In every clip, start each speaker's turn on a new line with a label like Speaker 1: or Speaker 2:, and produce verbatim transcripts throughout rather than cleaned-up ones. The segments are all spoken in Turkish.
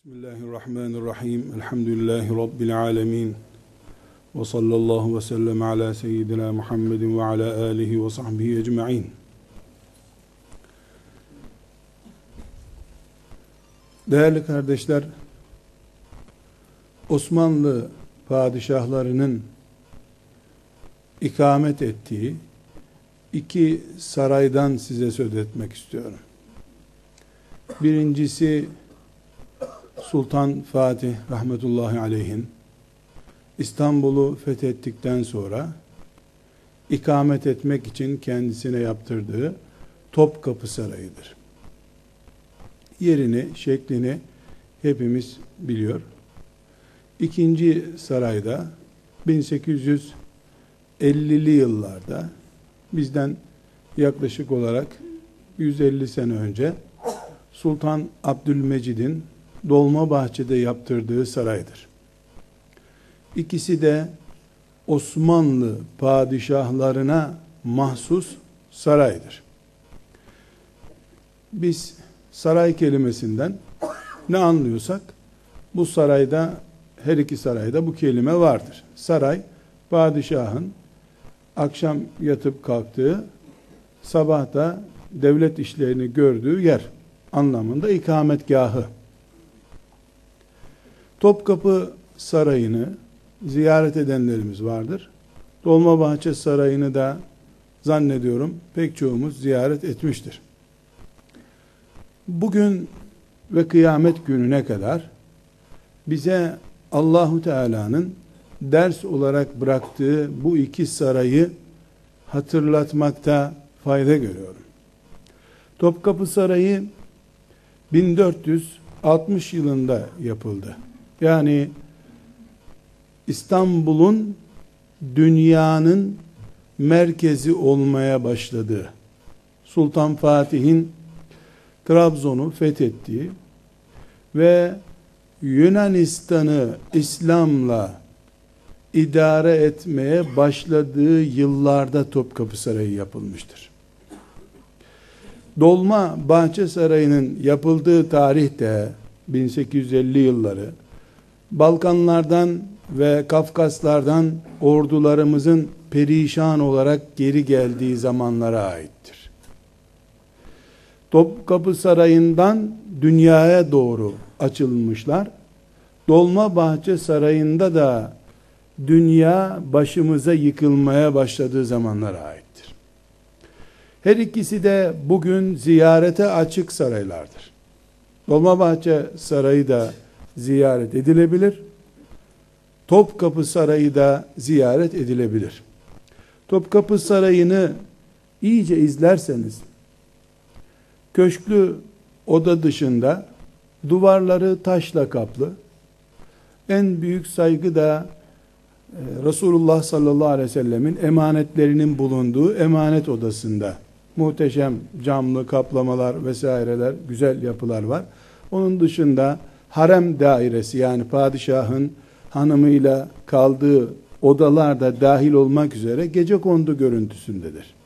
Speaker 1: Bismillahirrahmanirrahim. Elhamdülillahi Rabbil alemin. Ve sallallahu ve sellem ala seyyidina Muhammedin ve ala alihi ve sahbihi ecma'in. Değerli kardeşler, Osmanlı padişahlarının ikamet ettiği iki saraydan size söz etmek istiyorum. Birincisi Sultan Fatih rahmetullahi aleyhin İstanbul'u fethettikten sonra ikamet etmek için kendisine yaptırdığı Topkapı Sarayı'dır. Yerini, şeklini hepimiz biliyor. İkinci sarayda bin sekiz yüz ellili yıllarda, bizden yaklaşık olarak yüz elli sene önce Sultan Abdülmecid'in Dolmabahçe'de yaptırdığı saraydır. İkisi de Osmanlı padişahlarına mahsus saraydır. Biz saray kelimesinden ne anlıyorsak, bu sarayda, her iki sarayda bu kelime vardır. Saray, padişahın akşam yatıp kalktığı, sabah da devlet işlerini gördüğü yer anlamında ikametgahı. Topkapı Sarayı'nı ziyaret edenlerimiz vardır. Dolmabahçe Sarayı'nı da zannediyorum pek çoğumuz ziyaret etmiştir. Bugün ve kıyamet gününe kadar bize Allahu Teala'nın ders olarak bıraktığı bu iki sarayı hatırlatmakta fayda görüyorum. Topkapı Sarayı bin dört yüz altmış yılında yapıldı. Yani İstanbul'un dünyanın merkezi olmaya başladığı, Sultan Fatih'in Trabzon'u fethettiği ve Yunanistan'ı İslam'la idare etmeye başladığı yıllarda Topkapı Sarayı yapılmıştır. Dolmabahçe Sarayı'nın yapıldığı tarihte bin sekiz yüz elli yılları, Balkanlardan ve Kafkaslardan ordularımızın perişan olarak geri geldiği zamanlara aittir. Topkapı Sarayı'ndan dünyaya doğru açılmışlar. Dolmabahçe Sarayı'nda da dünya başımıza yıkılmaya başladığı zamanlara aittir. Her ikisi de bugün ziyarete açık saraylardır. Dolmabahçe Sarayı da ziyaret edilebilir. Topkapı Sarayı da ziyaret edilebilir. Topkapı Sarayı'nı iyice izlerseniz, köşklü oda dışında duvarları taşla kaplı, en büyük saygı da Resulullah sallallahu aleyhi ve sellemin emanetlerinin bulunduğu emanet odasında muhteşem camlı kaplamalar vesaireler, güzel yapılar var. Onun dışında harem dairesi, yani padişahın hanımıyla kaldığı odalar da dahil olmak üzere gecekondu görüntüsündedir.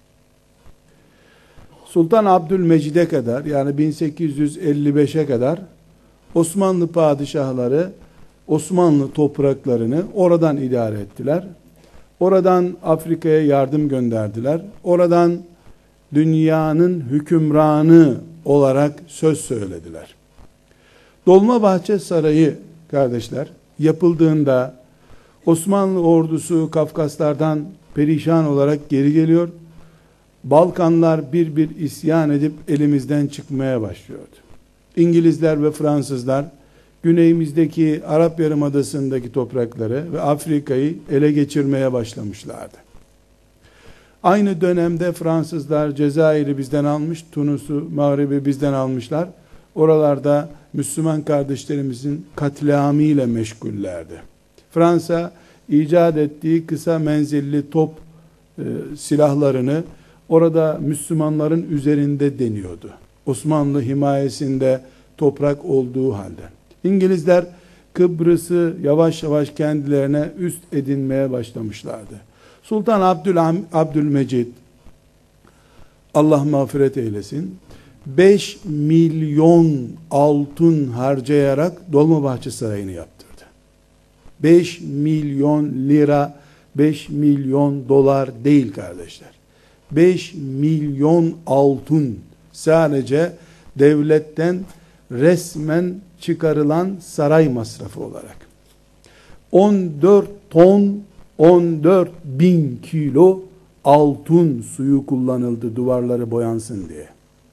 Speaker 1: Sultan Abdülmecid'e kadar, yani bin sekiz yüz elli beşe kadar Osmanlı padişahları Osmanlı topraklarını oradan idare ettiler. Oradan Afrika'ya yardım gönderdiler. Oradan dünyanın hükümranı olarak söz söylediler. Dolmabahçe Sarayı kardeşler yapıldığında Osmanlı ordusu Kafkaslardan perişan olarak geri geliyor. Balkanlar bir bir isyan edip elimizden çıkmaya başlıyordu. İngilizler ve Fransızlar güneyimizdeki Arap Yarımadası'ndaki toprakları ve Afrika'yı ele geçirmeye başlamışlardı. Aynı dönemde Fransızlar Cezayir'i bizden almış, Tunus'u, Mağrib'i bizden almışlar. Oralarda Müslüman kardeşlerimizin katliamıyla meşgullerdi. Fransa icat ettiği kısa menzilli top e, silahlarını orada Müslümanların üzerinde deniyordu. Osmanlı himayesinde toprak olduğu halde. İngilizler Kıbrıs'ı yavaş yavaş kendilerine üst edinmeye başlamışlardı. Sultan Abdül Abdülmecid, Allah mağfiret eylesin, beş milyon altın harcayarak Dolmabahçe Sarayı'nı yaptırdı. beş milyon lira, beş milyon dolar değil kardeşler. beş milyon altın sadece devletten resmen çıkarılan saray masrafı olarak. on dört ton, on dört bin kilo altın suyu kullanıldı duvarları boyansın diye.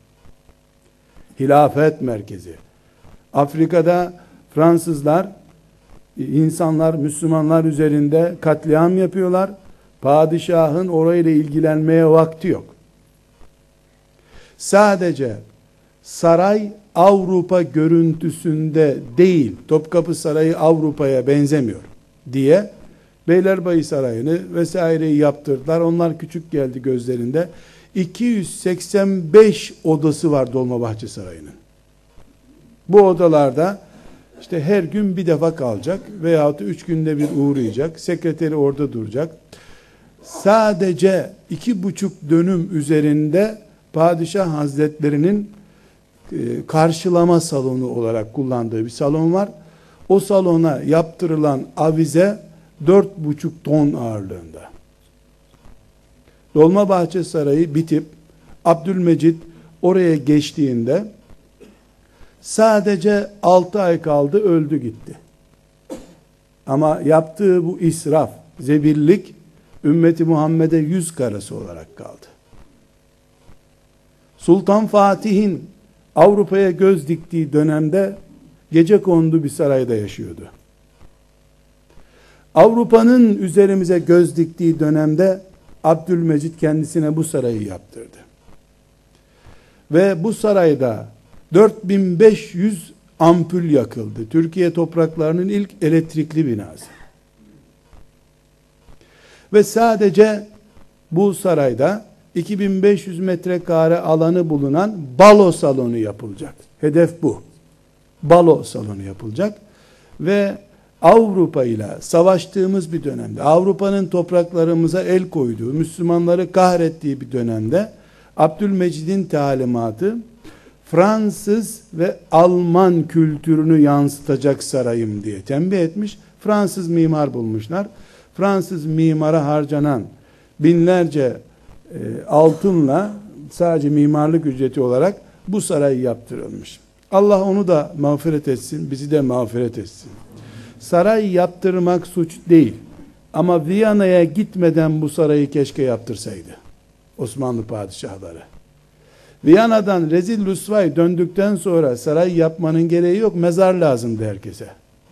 Speaker 1: Hilafet merkezi. Afrika'da Fransızlar insanlar, Müslümanlar üzerinde katliam yapıyorlar. Padişahın orayla ilgilenmeye vakti yok. Sadece saray Avrupa görüntüsünde değil, Topkapı Sarayı Avrupa'ya benzemiyor diye Beylerbeyi Sarayı'nı vesaireyi yaptırdılar. Onlar küçük geldi gözlerinde. iki yüz seksen beş odası var Dolmabahçe Sarayı'nın. Bu odalarda işte her gün bir defa kalacak veyahut da üç günde bir uğrayacak. Sekreteri orada duracak. Sadece iki buçuk dönüm üzerinde Padişah Hazretlerinin e, karşılama salonu olarak kullandığı bir salon var. O salona yaptırılan avize dört buçuk ton ağırlığında. Dolmabahçe Sarayı bitip Abdülmecit oraya geçtiğinde sadece altı ay kaldı, öldü gitti. Ama yaptığı bu israf, zebillik ümmeti Muhammed'e yüz karası olarak kaldı. Sultan Fatih'in Avrupa'ya göz diktiği dönemde gecekondu bir sarayda yaşıyordu. Avrupa'nın üzerimize göz diktiği dönemde Abdülmecit kendisine bu sarayı yaptırdı. Ve bu sarayda dört bin beş yüz ampul yakıldı. Türkiye topraklarının ilk elektrikli binası. Ve sadece bu sarayda iki bin beş yüz metrekare alanı bulunan balo salonu yapılacak. Hedef bu. Balo salonu yapılacak. Ve Avrupa ile savaştığımız bir dönemde, Avrupa'nın topraklarımıza el koyduğu, Müslümanları kahrettiği bir dönemde Abdülmecid'in talimatı Fransız ve Alman kültürünü yansıtacak sarayım diye tembih etmiş. Fransız mimar bulmuşlar. Fransız mimara harcanan binlerce e, altınla sadece mimarlık ücreti olarak bu saray yaptırılmış. Allah onu da mağfiret etsin, bizi de mağfiret etsin. Saray yaptırmak suç değil. Ama Viyana'ya gitmeden bu sarayı keşke yaptırsaydı Osmanlı padişahları. Viyana'dan rezil rüsvay döndükten sonra saray yapmanın gereği yok. Mezar lazımdı herkese.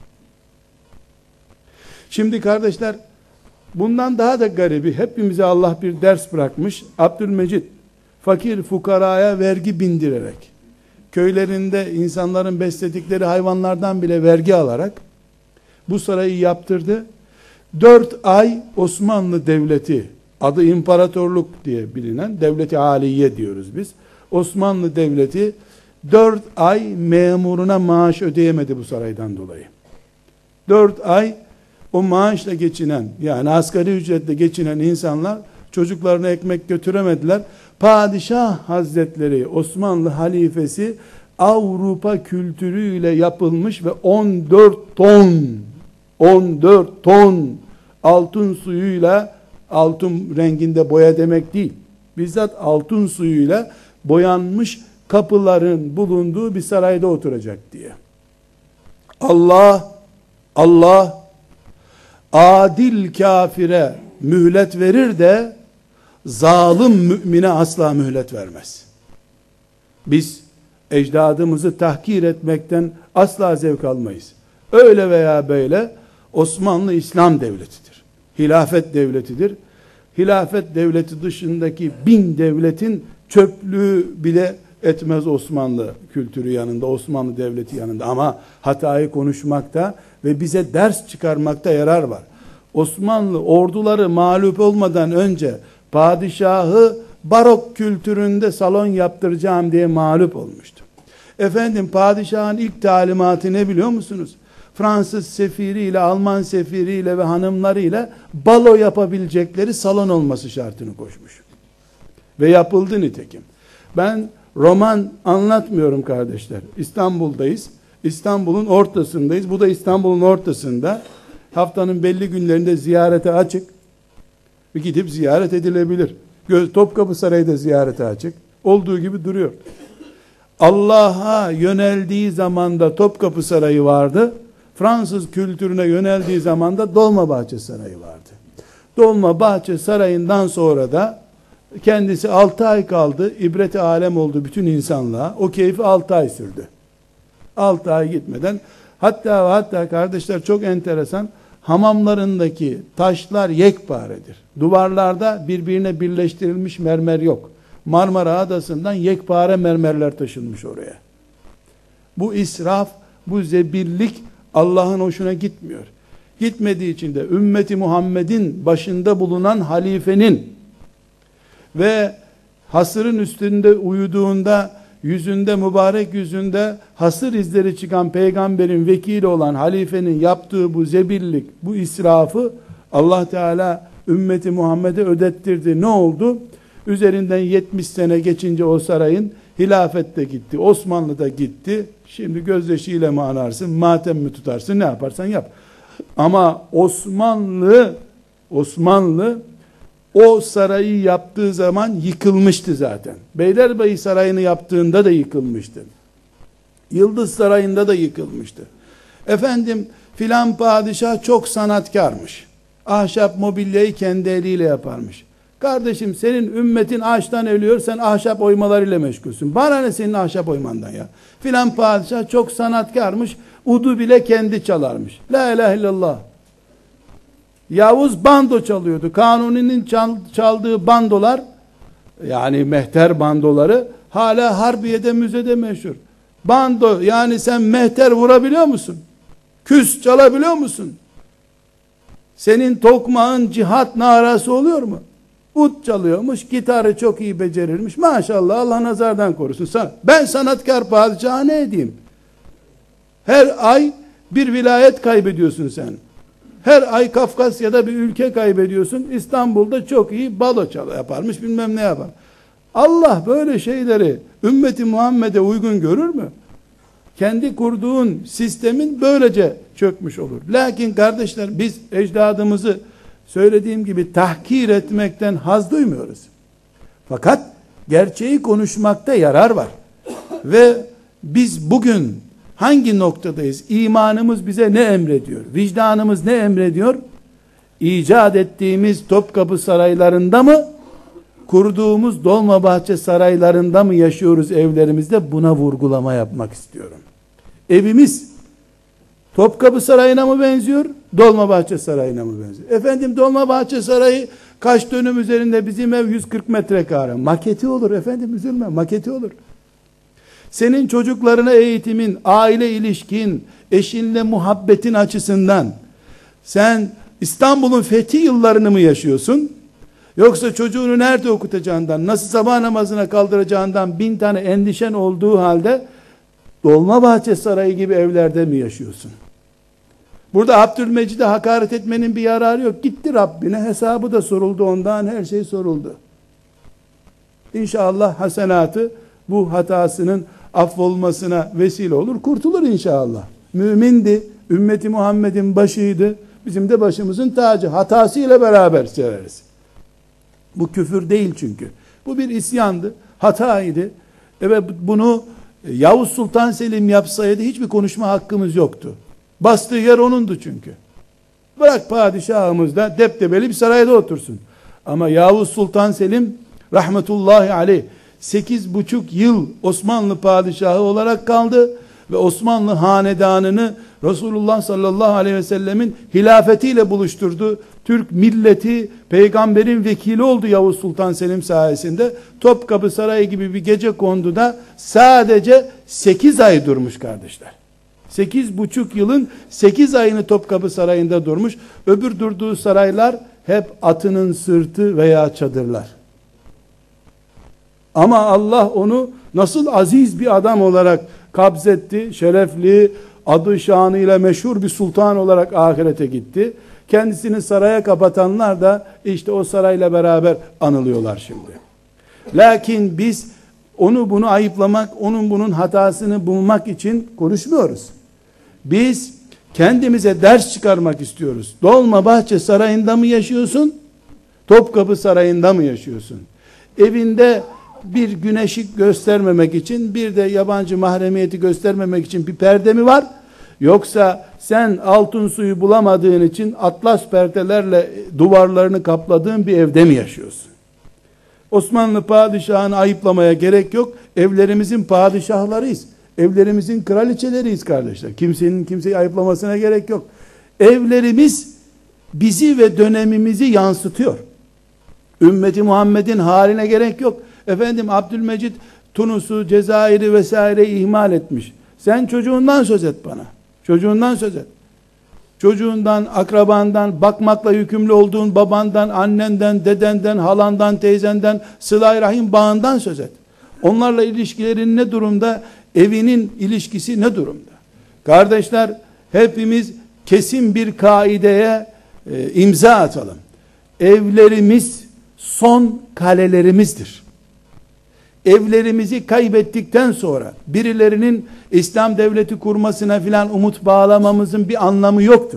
Speaker 1: Şimdi kardeşler, bundan daha da garibi, hepimize Allah bir ders bırakmış. Abdülmecit fakir fukaraya vergi bindirerek, köylerinde insanların besledikleri hayvanlardan bile vergi alarak bu sarayı yaptırdı. Dört ay Osmanlı Devleti, adı imparatorluk diye bilinen, Devleti Aliye diyoruz biz. Osmanlı Devleti dört ay memuruna maaş ödeyemedi bu saraydan dolayı. Dört ay o maaşla geçinen, yani asgari ücretle geçinen insanlar çocuklarına ekmek götüremediler. Padişah Hazretleri, Osmanlı halifesi Avrupa kültürüyle yapılmış ve on dört ton on dört ton altın suyuyla, altın renginde boya demek değil, bizzat altın suyuyla boyanmış kapıların bulunduğu bir sarayda oturacak diye. Allah Allah adil kafire mühlet verir de zalim mümine asla mühlet vermez. Biz ecdadımızı tahkir etmekten asla zevk almayız. Öyle veya böyle Osmanlı İslam devletidir. Hilafet devletidir. Hilafet devleti dışındaki bin devletin çöplüğü bile etmez Osmanlı kültürü yanında, Osmanlı devleti yanında. Ama hatayı konuşmakta ve bize ders çıkarmakta yarar var. Osmanlı orduları mağlup olmadan önce padişahı barok kültüründe salon yaptıracağım diye mağlup olmuştu. Efendim, padişahın ilk talimatı ne biliyor musunuz? Fransız sefiriyle, Alman sefiriyle ve hanımlarıyla balo yapabilecekleri salon olması şartını koşmuş. Ve yapıldı nitekim. Ben roman anlatmıyorum kardeşler. İstanbul'dayız. İstanbul'un ortasındayız. Bu da İstanbul'un ortasında. Haftanın belli günlerinde ziyarete açık. Bir gidip ziyaret edilebilir. Topkapı Sarayı da ziyarete açık. Olduğu gibi duruyor. Allah'a yöneldiği zamanda Topkapı Sarayı vardı. Fransız kültürüne yöneldiği zamanda Dolmabahçe Sarayı vardı. Dolmabahçe Sarayı'ndan sonra da kendisi altı ay kaldı. İbret-i alem oldu bütün insanlığa. O keyfi altı ay sürdü. altı ay gitmeden, hatta ve hatta kardeşler çok enteresan, hamamlarındaki taşlar yekparedir. Duvarlarda birbirine birleştirilmiş mermer yok. Marmara Adası'ndan yekpare mermerler taşınmış oraya. Bu israf, bu zebillik Allah'ın hoşuna gitmiyor. Gitmediği için de ümmeti Muhammed'in başında bulunan halifenin ve hasırın üstünde uyuduğunda yüzünde, mübarek yüzünde hasır izleri çıkan peygamberin vekili olan halifenin yaptığı bu zebillik, bu israfı Allah Teala ümmeti Muhammed'e ödettirdi. Ne oldu? Üzerinden yetmiş sene geçince o sarayın hilafet de gitti, Osmanlı da gitti. Şimdi gözyaşıyla mı anarsın, matem mi tutarsın, ne yaparsan yap. Ama Osmanlı, Osmanlı o sarayı yaptığı zaman yıkılmıştı zaten. Beylerbeyi Sarayı'nı yaptığında da yıkılmıştı. Yıldız Sarayı'nda da yıkılmıştı. Efendim filan padişah çok sanatkarmış. Ahşap mobilyayı kendi eliyle yaparmış. Kardeşim senin ümmetin ağaçtan ölüyor, sen ahşap oymalarıyla meşgulsün. Bana ne senin ahşap oymandan ya? Filan padişah çok sanatkarmış, udu bile kendi çalarmış. La ilahe illallah. Yavuz bando çalıyordu. Kanuni'nin çal, çaldığı bandolar, yani mehter bandoları hala Harbiye'de, müzede meşhur. Bando, yani sen mehter vurabiliyor musun? Küs çalabiliyor musun? Senin tokmağın cihat narası oluyor mu? Ut çalıyormuş, gitarı çok iyi becerirmiş. Maşallah, Allah nazardan korusun. Ben sanatkar padişahı ne edeyim? Her ay bir vilayet kaybediyorsun sen. Her ay Kafkasya'da bir ülke kaybediyorsun. İstanbul'da çok iyi balo çalı yaparmış, bilmem ne yapar. Allah böyle şeyleri ümmeti Muhammed'e uygun görür mü? Kendi kurduğun sistemin böylece çökmüş olur. Lakin kardeşler, biz ecdadımızı söylediğim gibi tahkir etmekten haz duymuyoruz. Fakat gerçeği konuşmakta yarar var. Ve biz bugün hangi noktadayız? İmanımız bize ne emrediyor? Vicdanımız ne emrediyor? İcat ettiğimiz Topkapı saraylarında mı? Kurduğumuz Dolmabahçe saraylarında mı yaşıyoruz evlerimizde? Buna vurgulama yapmak istiyorum. Evimiz Topkapı Sarayı'na mı benziyor? Dolmabahçe Sarayı'na mı benziyor? Efendim Dolmabahçe Sarayı kaç dönüm üzerinde, bizim ev yüz kırk metrekare. Maketi olur efendim, üzülme, maketi olur. Senin çocuklarına eğitimin, aile ilişkin, eşinle muhabbetin açısından sen İstanbul'un fethi yıllarını mı yaşıyorsun? Yoksa çocuğunu nerede okutacağından, nasıl sabah namazına kaldıracağından bin tane endişen olduğu halde Dolmabahçe Sarayı gibi evlerde mi yaşıyorsun? Burada Abdülmecid'e hakaret etmenin bir yararı yok. Gitti Rabbine, hesabı da soruldu ondan, her şey soruldu. İnşallah hasenatı bu hatasının affolmasına vesile olur, kurtulur inşallah. Mümindi, ümmeti Muhammed'in başıydı, bizim de başımızın tacı. Hatasıyla beraber severiz. Bu küfür değil çünkü. Bu bir isyandı, hataydı. Evet, bunu Yavuz Sultan Selim yapsaydı hiçbir konuşma hakkımız yoktu. Bastığı yer onundu çünkü. Bırak padişahımız da deptebeli bir sarayda otursun. Ama Yavuz Sultan Selim rahmetullahi aleyh sekiz buçuk yıl Osmanlı padişahı olarak kaldı ve Osmanlı hanedanını Resulullah sallallahu aleyhi ve sellemin hilafetiyle buluşturdu. Türk milleti peygamberin vekili oldu Yavuz Sultan Selim sayesinde. Topkapı Sarayı gibi bir gecekonduda sadece sekiz ay durmuş kardeşler. sekiz buçuk yılın sekiz ayını Topkapı Sarayı'nda durmuş. Öbür durduğu saraylar hep atının sırtı veya çadırlar. Ama Allah onu nasıl aziz bir adam olarak kabzetti, şerefli, adı şanıyla meşhur bir sultan olarak ahirete gitti. Kendisini saraya kapatanlar da işte o sarayla beraber anılıyorlar şimdi. Lakin biz onu bunu ayıplamak, onun bunun hatasını bulmak için konuşmuyoruz. Biz kendimize ders çıkarmak istiyoruz. Dolmabahçe Sarayı'nda mı yaşıyorsun? Topkapı Sarayı'nda mı yaşıyorsun? Evinde bir güneşi göstermemek için, bir de yabancı mahremiyeti göstermemek için bir perde mi var? Yoksa sen altın suyu bulamadığın için atlas perdelerle duvarlarını kapladığın bir evde mi yaşıyorsun? Osmanlı padişahını ayıplamaya gerek yok. Evlerimizin padişahlarıyız. Evlerimizin kraliçeleriyiz kardeşler. Kimsenin kimseyi ayıplamasına gerek yok. Evlerimiz bizi ve dönemimizi yansıtıyor. Ümmeti Muhammed'in haline gerek yok. Efendim Abdülmecid Tunus'u, Cezayir'i vesaire ihmal etmiş. Sen çocuğundan söz et bana. Çocuğundan söz et. Çocuğundan, akrabandan, bakmakla yükümlü olduğun babandan, annenden, dedenden, halandan, teyzenden, sıla-i rahim bağından söz et. Onlarla ilişkilerin ne durumda? Evinin ilişkisi ne durumda? Kardeşler, hepimiz kesin bir kaideye e, imza atalım. Evlerimiz son kalelerimizdir. Evlerimizi kaybettikten sonra birilerinin İslam devleti kurmasına filan umut bağlamamızın bir anlamı yoktur.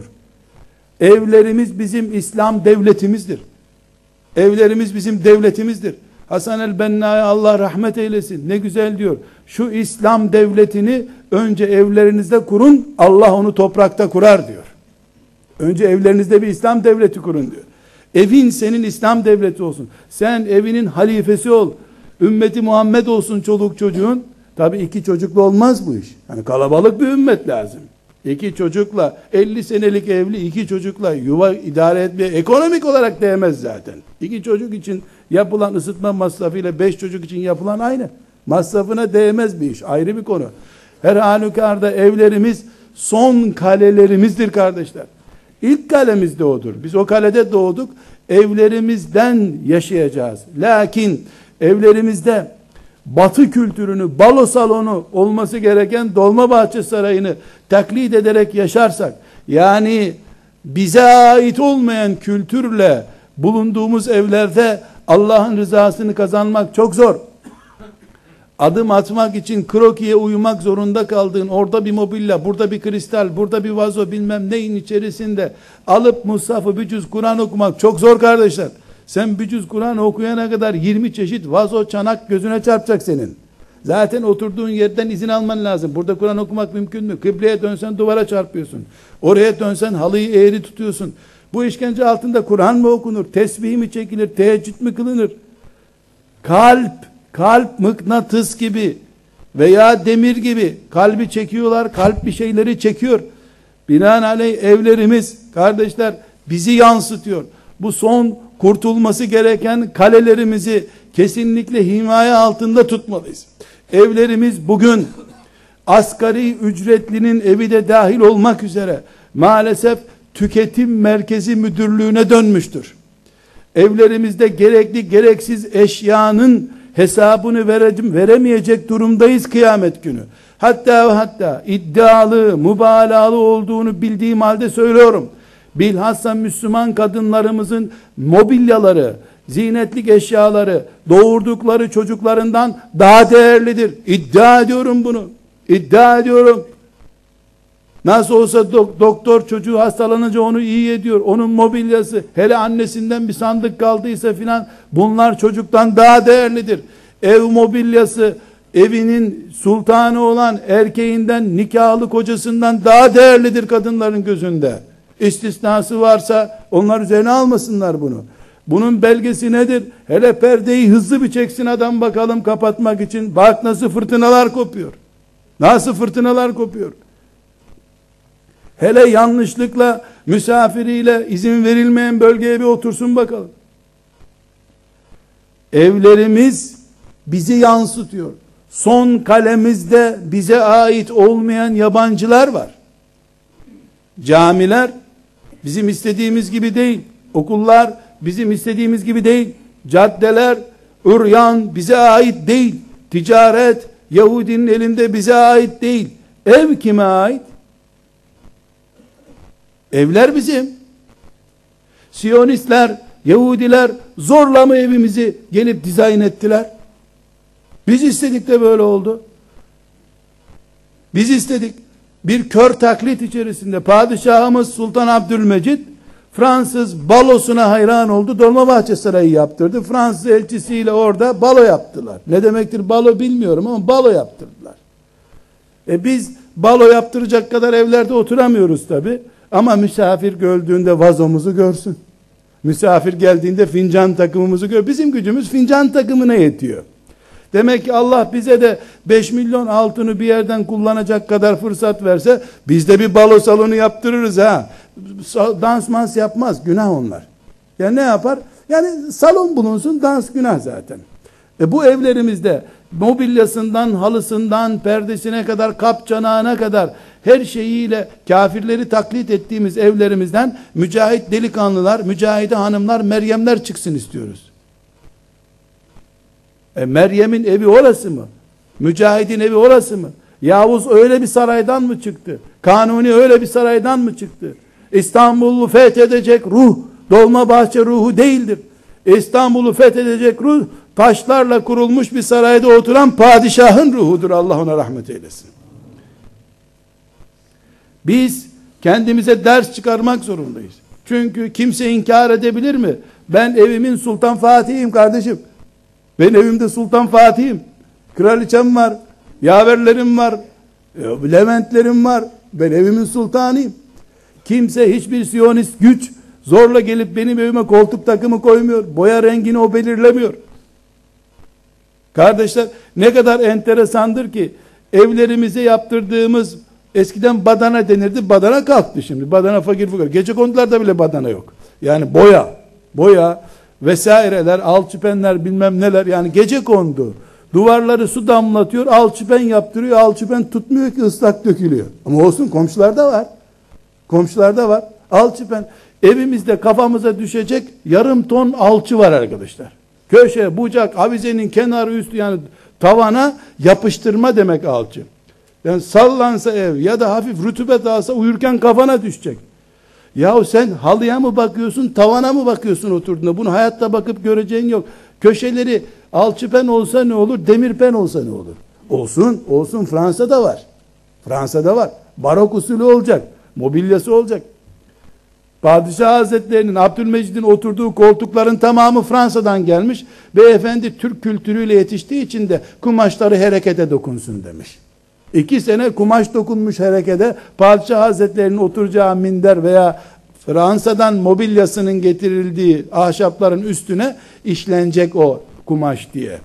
Speaker 1: Evlerimiz bizim İslam devletimizdir. Evlerimiz bizim devletimizdir. Hasan el-Benna'ya Allah rahmet eylesin. Ne güzel diyor. Şu İslam devletini önce evlerinizde kurun, Allah onu toprakta kurar diyor. Önce evlerinizde bir İslam devleti kurun diyor. Evin senin İslam devleti olsun. Sen evinin halifesi ol. Ümmeti Muhammed olsun çoluk çocuğun. Tabi iki çocukla olmaz bu iş. Yani kalabalık bir ümmet lazım. İki çocukla, elli senelik evli iki çocukla yuva idare etmeye ekonomik olarak değmez zaten. İki çocuk için yapılan ısıtma masrafı ile beş çocuk için yapılan aynı. Masrafına değmez bir iş. Ayrı bir konu. Her halükarda evlerimiz son kalelerimizdir kardeşler. İlk kalemiz de odur. Biz o kalede doğduk. Evlerimizden yaşayacağız. Lakin evlerimizde Batı kültürünü, balo salonu olması gereken Dolmabahçe Sarayı'nı taklit ederek yaşarsak, yani bize ait olmayan kültürle bulunduğumuz evlerde Allah'ın rızasını kazanmak çok zor. Adım atmak için krokiye uyumak zorunda kaldığın, orada bir mobilya, burada bir kristal, burada bir vazo, bilmem neyin içerisinde alıp mushafı bir cüz Kur'an okumak çok zor kardeşler. Sen bir cüz Kur'an okuyana kadar yirmi çeşit vazo, çanak gözüne çarpacak senin. Zaten oturduğun yerden izin alman lazım. Burada Kur'an okumak mümkün mü? Kıbleye dönsen duvara çarpıyorsun. Oraya dönsen halıyı eğri tutuyorsun. Bu işkence altında Kur'an mı okunur? Tesbih mi çekilir? Teheccüd mü kılınır? Kalp, kalp mıknatıs gibi veya demir gibi kalbi çekiyorlar. Kalp bir şeyleri çekiyor. Binaenaleyh evlerimiz kardeşler bizi yansıtıyor. Bu son kurtulması gereken kalelerimizi kesinlikle himaye altında tutmalıyız. Evlerimiz bugün asgari ücretlinin evi de dahil olmak üzere maalesef tüketim merkezi müdürlüğüne dönmüştür. Evlerimizde gerekli gereksiz eşyanın hesabını veredim, veremeyecek durumdayız kıyamet günü. Hatta ve hatta iddialı, mübalağalı olduğunu bildiğim halde söylüyorum. Bilhassa Müslüman kadınlarımızın mobilyaları, zinetlik eşyaları doğurdukları çocuklarından daha değerlidir. İddia ediyorum bunu. İddia ediyorum. Nasıl olsa dok- doktor çocuğu hastalanınca onu iyi ediyor. Onun mobilyası, hele annesinden bir sandık kaldıysa filan, bunlar çocuktan daha değerlidir. Ev mobilyası, evinin sultanı olan erkeğinden, nikahlı kocasından daha değerlidir kadınların gözünde. İstisnası varsa onlar üzerine almasınlar bunu. Bunun belgesi nedir? Hele perdeyi hızlı bir çeksin adam bakalım kapatmak için. Bak nasıl fırtınalar kopuyor. Nasıl fırtınalar kopuyor. Hele yanlışlıkla misafiriyle izin verilmeyen bölgeye bir otursun bakalım. Evlerimiz bizi yansıtıyor. Son kalemizde bize ait olmayan yabancılar var. Camiler bizim istediğimiz gibi değil. Okullar bizim istediğimiz gibi değil. Caddeler, üryan bize ait değil. Ticaret Yahudinin elinde bize ait değil. Ev kime ait? Evler bizim. Siyonistler, Yahudiler zorla mı evimizi gelip dizayn ettiler? Biz istedik de böyle oldu. Biz istedik. Bir kör taklit içerisinde padişahımız Sultan Abdülmecid Fransız balosuna hayran oldu. Dolmabahçe Sarayı yaptırdı. Fransız elçisiyle orada balo yaptılar. Ne demektir balo bilmiyorum ama balo yaptırdılar. E biz balo yaptıracak kadar evlerde oturamıyoruz tabi. Ama misafir gördüğünde vazomuzu görsün. Misafir geldiğinde fincan takımımızı gör. Bizim gücümüz fincan takımına yetiyor. Demek ki Allah bize de beş milyon altını bir yerden kullanacak kadar fırsat verse biz de bir balo salonu yaptırırız ha. Dans mans yapmaz. Günah onlar. Ya ne yapar? Yani salon bulunsun, dans günah zaten. E bu evlerimizde mobilyasından, halısından, perdesine kadar, kap çanağına kadar her şeyiyle kafirleri taklit ettiğimiz evlerimizden mücahit delikanlılar, mücahide hanımlar, Meryemler çıksın istiyoruz. E Meryem'in evi orası mı? Mücahidin evi orası mı? Yavuz öyle bir saraydan mı çıktı? Kanuni öyle bir saraydan mı çıktı? İstanbul'u fethedecek ruh, Dolmabahçe ruhu değildir. İstanbul'u fethedecek ruh, taşlarla kurulmuş bir sarayda oturan padişahın ruhudur. Allah ona rahmet eylesin. Biz kendimize ders çıkarmak zorundayız. Çünkü kimse inkar edebilir mi? Ben evimin Sultan Fatih'im kardeşim. Ben evimde Sultan Fatih'im. Kraliçem var. Yaverlerim var. Leventlerim var. Ben evimin sultanıyım. Kimse, hiçbir Siyonist güç zorla gelip benim evime koltuk takımı koymuyor. Boya rengini o belirlemiyor. Kardeşler, ne kadar enteresandır ki evlerimize yaptırdığımız, eskiden badana denirdi, badana kalktı şimdi. Badana fakir fukara. Gecekondularda bile badana yok. Yani boya, boya vesaireler, alçıpenler, bilmem neler, yani gecekondu. Duvarları su damlatıyor, alçıpen yaptırıyor, alçıpen tutmuyor ki, ıslak dökülüyor. Ama olsun, komşularda var. Komşularda var. Alçıpen. Evimizde kafamıza düşecek yarım ton alçı var arkadaşlar. Köşe, bucak, avizenin kenarı üstü, yani tavana yapıştırma demek alçı. Yani sallansa ev ya da hafif rutubet alsa uyurken kafana düşecek. Yahu sen halıya mı bakıyorsun, tavana mı bakıyorsun oturduğunda? Bunu hayatta bakıp göreceğin yok. Köşeleri alçıpen olsa ne olur, demirpen olsa ne olur? Olsun, olsun, Fransa'da var. Fransa'da var. Barok usulü olacak. Mobilyası olacak. Padişah Hazretlerinin, Abdülmecid'in oturduğu koltukların tamamı Fransa'dan gelmiş. Beyefendi Türk kültürüyle yetiştiği için de kumaşları harekete dokunsun demiş. İki sene kumaş dokunmuş harekete, Padişah Hazretlerinin oturacağı minder veya Fransa'dan mobilyasının getirildiği ahşapların üstüne işlenecek o kumaş diye.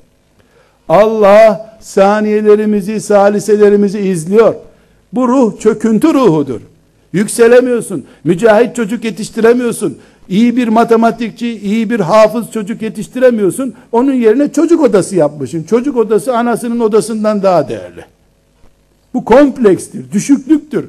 Speaker 1: Allah saniyelerimizi, saliselerimizi izliyor. Bu ruh çöküntü ruhudur. Yükselemiyorsun. Mücahit çocuk yetiştiremiyorsun. İyi bir matematikçi, iyi bir hafız çocuk yetiştiremiyorsun. Onun yerine çocuk odası yapmışsın. Çocuk odası anasının odasından daha değerli. Bu komplekstir, düşüklüktür.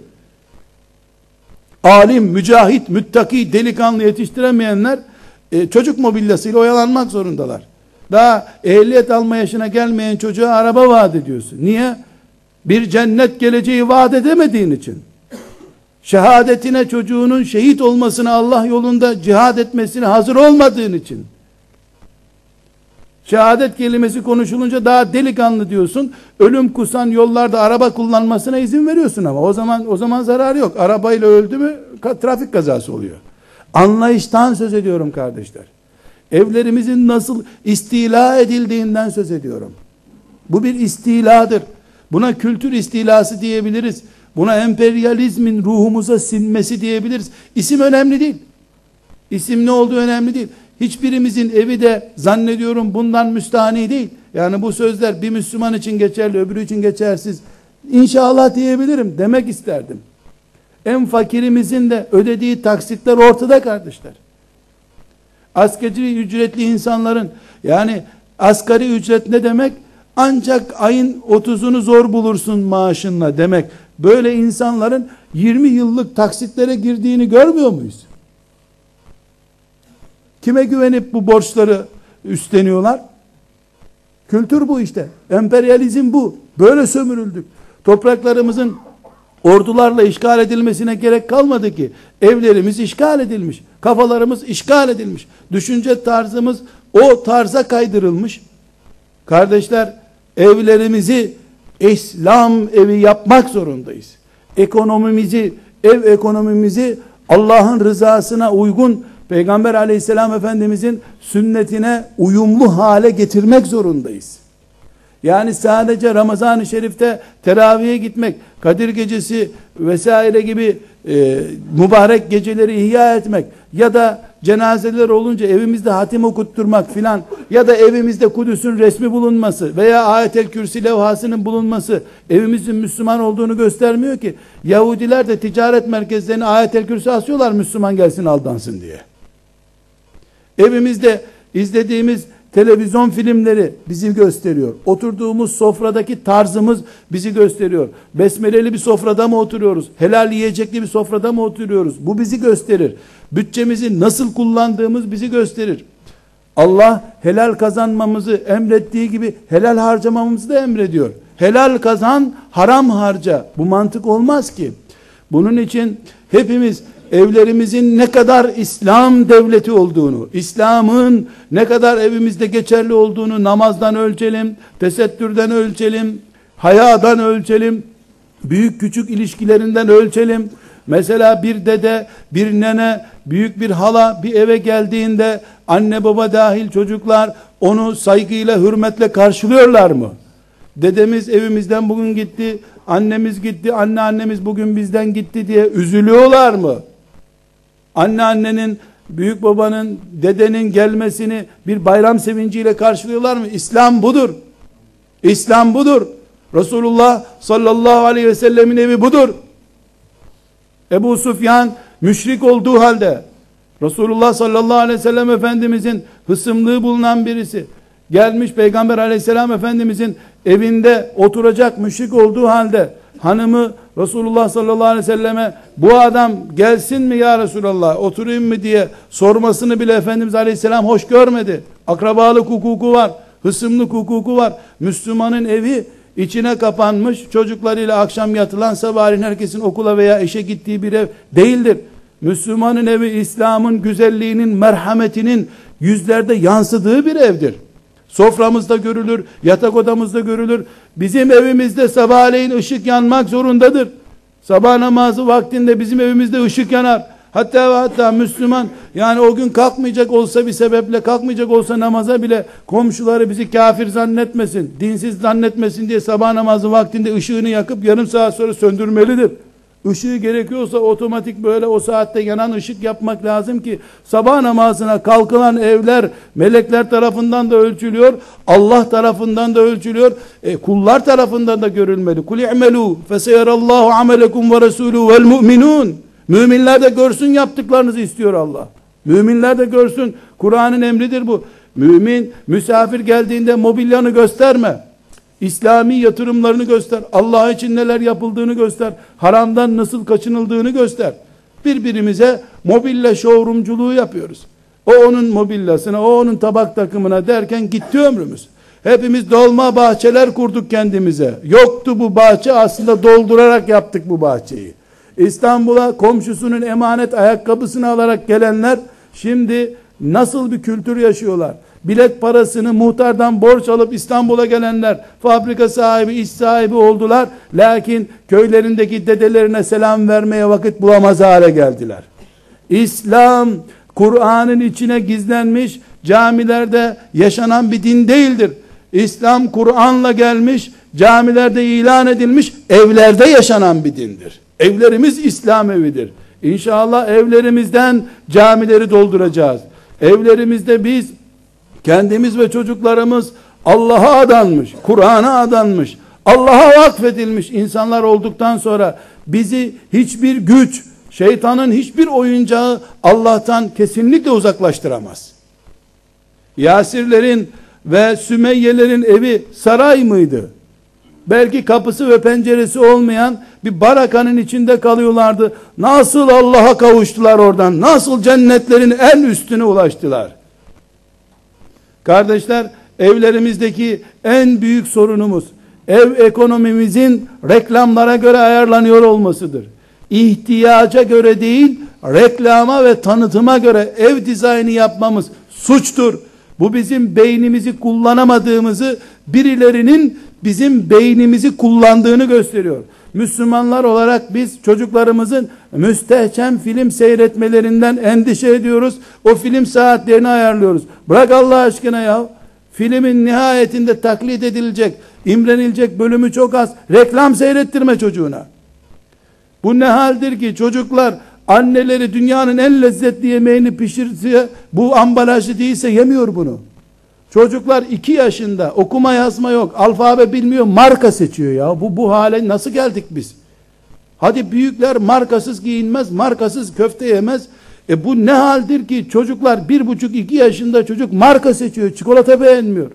Speaker 1: Alim, mücahit, müttaki, delikanlı yetiştiremeyenler e, çocuk mobilyasıyla oyalanmak zorundalar. Daha ehliyet alma yaşına gelmeyen çocuğa araba vaat ediyorsun. Niye? Bir cennet geleceği vaat edemediğin için. Şehadetine, çocuğunun şehit olmasına, Allah yolunda cihad etmesine hazır olmadığın için. Şehadet kelimesi konuşulunca daha delikanlı diyorsun. Ölüm kusan yollarda araba kullanmasına izin veriyorsun ama o zaman o zaman zararı yok. Arabayla öldü mü trafik kazası oluyor. Anlayıştan söz ediyorum kardeşler. Evlerimizin nasıl istila edildiğinden söz ediyorum. Bu bir istiladır. Buna kültür istilası diyebiliriz. Buna emperyalizmin ruhumuza sinmesi diyebiliriz. İsim önemli değil. İsim ne olduğu önemli değil. Hiçbirimizin evi de zannediyorum bundan müstahni değil. Yani bu sözler bir Müslüman için geçerli, öbürü için geçersiz. İnşallah diyebilirim, demek isterdim. En fakirimizin de ödediği taksitler ortada kardeşler. Asgari ücretli insanların, yani asgari ücret ne demek? Ancak ayın otuzunu zor bulursun maaşınla demek. Böyle insanların yirmi yıllık taksitlere girdiğini görmüyor muyuz? Kime güvenip bu borçları üstleniyorlar? Kültür bu işte. Emperyalizm bu. Böyle sömürüldük. Topraklarımızın ordularla işgal edilmesine gerek kalmadı ki. Evlerimiz işgal edilmiş. Kafalarımız işgal edilmiş. Düşünce tarzımız o tarza kaydırılmış. Kardeşler, evlerimizi İslam evi yapmak zorundayız. Ekonomimizi, ev ekonomimizi Allah'ın rızasına uygun, Peygamber aleyhisselam efendimizin sünnetine uyumlu hale getirmek zorundayız. Yani sadece Ramazan-ı Şerif'te teraviye gitmek, Kadir Gecesi vesaire gibi e, mübarek geceleri ihya etmek ya da cenazeler olunca evimizde hatim okutturmak filan ya da evimizde Kudüs'ün resmi bulunması veya Ayet-el Kürsi levhasının bulunması evimizin Müslüman olduğunu göstermiyor ki. Yahudiler de ticaret merkezlerine Ayet-el Kürsi asıyorlar Müslüman gelsin aldansın diye. Evimizde izlediğimiz televizyon filmleri bizi gösteriyor. Oturduğumuz sofradaki tarzımız bizi gösteriyor. Besmeleli bir sofrada mı oturuyoruz? Helal yiyecekli bir sofrada mı oturuyoruz? Bu bizi gösterir. Bütçemizi nasıl kullandığımız bizi gösterir. Allah helal kazanmamızı emrettiği gibi helal harcamamızı da emrediyor. Helal kazan, haram harca. Bu mantık olmaz ki. Bunun için hepimiz evlerimizin ne kadar İslam devleti olduğunu, İslam'ın ne kadar evimizde geçerli olduğunu namazdan ölçelim, tesettürden ölçelim, hayadan ölçelim, büyük küçük ilişkilerinden ölçelim. Mesela bir dede, bir nene, büyük bir hala bir eve geldiğinde anne baba dahil çocuklar onu saygıyla, hürmetle karşılıyorlar mı? Dedemiz evimizden bugün gitti, annemiz gitti, anneannemiz bugün bizden gitti diye üzülüyorlar mı? Anneannenin, büyük babanın, dedenin gelmesini bir bayram sevinciyle karşılıyorlar mı? İslam budur. İslam budur. Resulullah sallallahu aleyhi ve sellemin evi budur. Ebu Süfyan müşrik olduğu halde Resulullah sallallahu aleyhi ve sellem Efendimizin hısımlığı bulunan birisi gelmiş Peygamber aleyhisselam Efendimizin evinde oturacak müşrik olduğu halde hanımı Resulullah sallallahu aleyhi ve selleme bu adam gelsin mi ya Resulallah oturayım mı diye sormasını bile Efendimiz aleyhisselam hoş görmedi. Akrabalık hukuku var, hısımlık hukuku var. Müslümanın evi içine kapanmış, çocuklarıyla akşam yatılan, sabahleyin herkesin okula veya işe gittiği bir ev değildir. Müslümanın evi İslam'ın güzelliğinin, merhametinin yüzlerde yansıdığı bir evdir. Soframızda görülür, yatak odamızda görülür. Bizim evimizde sabahleyin ışık yanmak zorundadır. Sabah namazı vaktinde bizim evimizde ışık yanar. Hatta ve hatta Müslüman yani o gün kalkmayacak olsa, bir sebeple kalkmayacak olsa namaza bile komşuları bizi kafir zannetmesin, dinsiz zannetmesin diye sabah namazı vaktinde ışığını yakıp yarım saat sonra söndürmelidir. Işığı gerekiyorsa otomatik böyle o saatte yanan ışık yapmak lazım ki sabah namazına kalkılan evler melekler tarafından da ölçülüyor, Allah tarafından da ölçülüyor, e, kullar tarafından da görülmeli. Kul i'melû feseyerallahu amelekum ve resûlû vel mu'minûn. Müminler de görsün yaptıklarınızı istiyor Allah. Müminler de görsün. Kur'an'ın emridir bu. Mümin misafir geldiğinde mobilyanı gösterme. İslami yatırımlarını göster. Allah için neler yapıldığını göster. Haramdan nasıl kaçınıldığını göster. Birbirimize mobilya showroomculuğu yapıyoruz. O onun mobilyasına, o onun tabak takımına derken gitti ömrümüz. Hepimiz dolma bahçeler kurduk kendimize. Yoktu bu bahçe, aslında doldurarak yaptık bu bahçeyi. İstanbul'a komşusunun emanet ayakkabısını alarak gelenler şimdi nasıl bir kültür yaşıyorlar? Bilet parasını muhtardan borç alıp İstanbul'a gelenler fabrika sahibi, iş sahibi oldular. Lakin köylerindeki dedelerine selam vermeye vakit bulamaz hale geldiler. İslam Kur'an'ın içine gizlenmiş, camilerde yaşanan bir din değildir. İslam Kur'an'la gelmiş, camilerde ilan edilmiş, evlerde yaşanan bir dindir. Evlerimiz İslam evidir. İnşallah evlerimizden camileri dolduracağız. Evlerimizde biz kendimiz ve çocuklarımız Allah'a adanmış, Kur'an'a adanmış, Allah'a vakfedilmiş insanlar olduktan sonra bizi hiçbir güç, şeytanın hiçbir oyuncağı Allah'tan kesinlikle uzaklaştıramaz. Yasirlerin ve Sümeyyelerin evi saray mıydı? Belki kapısı ve penceresi olmayan bir barakanın içinde kalıyorlardı. Nasıl Allah'a kavuştular oradan? Nasıl cennetlerin en üstüne ulaştılar? Kardeşler, evlerimizdeki en büyük sorunumuz ev ekonomimizin reklamlara göre ayarlanıyor olmasıdır. İhtiyaca göre değil, reklama ve tanıtıma göre ev dizaynı yapmamız suçtur. Bu bizim beynimizi kullanamadığımızı, birilerinin bizim beynimizi kullandığını gösteriyor. Müslümanlar olarak biz çocuklarımızın müstehcen film seyretmelerinden endişe ediyoruz. O film saatlerini ayarlıyoruz. Bırak Allah aşkına ya. Filmin nihayetinde taklit edilecek, imrenilecek bölümü çok az. Reklam seyrettirme çocuğuna. Bu ne haldir ki çocuklar anneleri dünyanın en lezzetli yemeğini pişirse, bu ambalajlı değilse yemiyor bunu. Çocuklar iki yaşında, okuma yazma yok, alfabe bilmiyor, marka seçiyor ya. Bu bu hale nasıl geldik biz? Hadi büyükler markasız giyinmez, markasız köfte yemez. E bu ne haldir ki çocuklar bir buçuk iki yaşında çocuk marka seçiyor, çikolata beğenmiyor.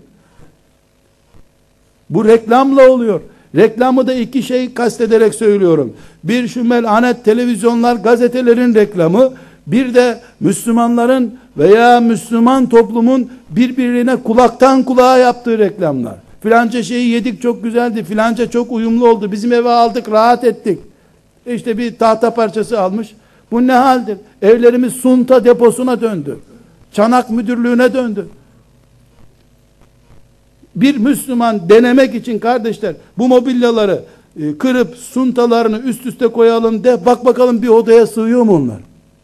Speaker 1: Bu reklamla oluyor. Reklamı da iki şey kastederek söylüyorum. Bir şu melanet televizyonlar, gazetelerin reklamı, bir de Müslümanların veya Müslüman toplumun birbirine kulaktan kulağa yaptığı reklamlar. Filanca şeyi yedik çok güzeldi, filanca çok uyumlu oldu, bizim eve aldık rahat ettik. İşte bir tahta parçası almış. Bu ne haldir? Evlerimiz sunta deposuna döndü. Çanak müdürlüğüne döndü. Bir Müslüman denemek için kardeşler bu mobilyaları e, kırıp suntalarını üst üste koyalım de, bak bakalım bir odaya sığıyor mu onlar?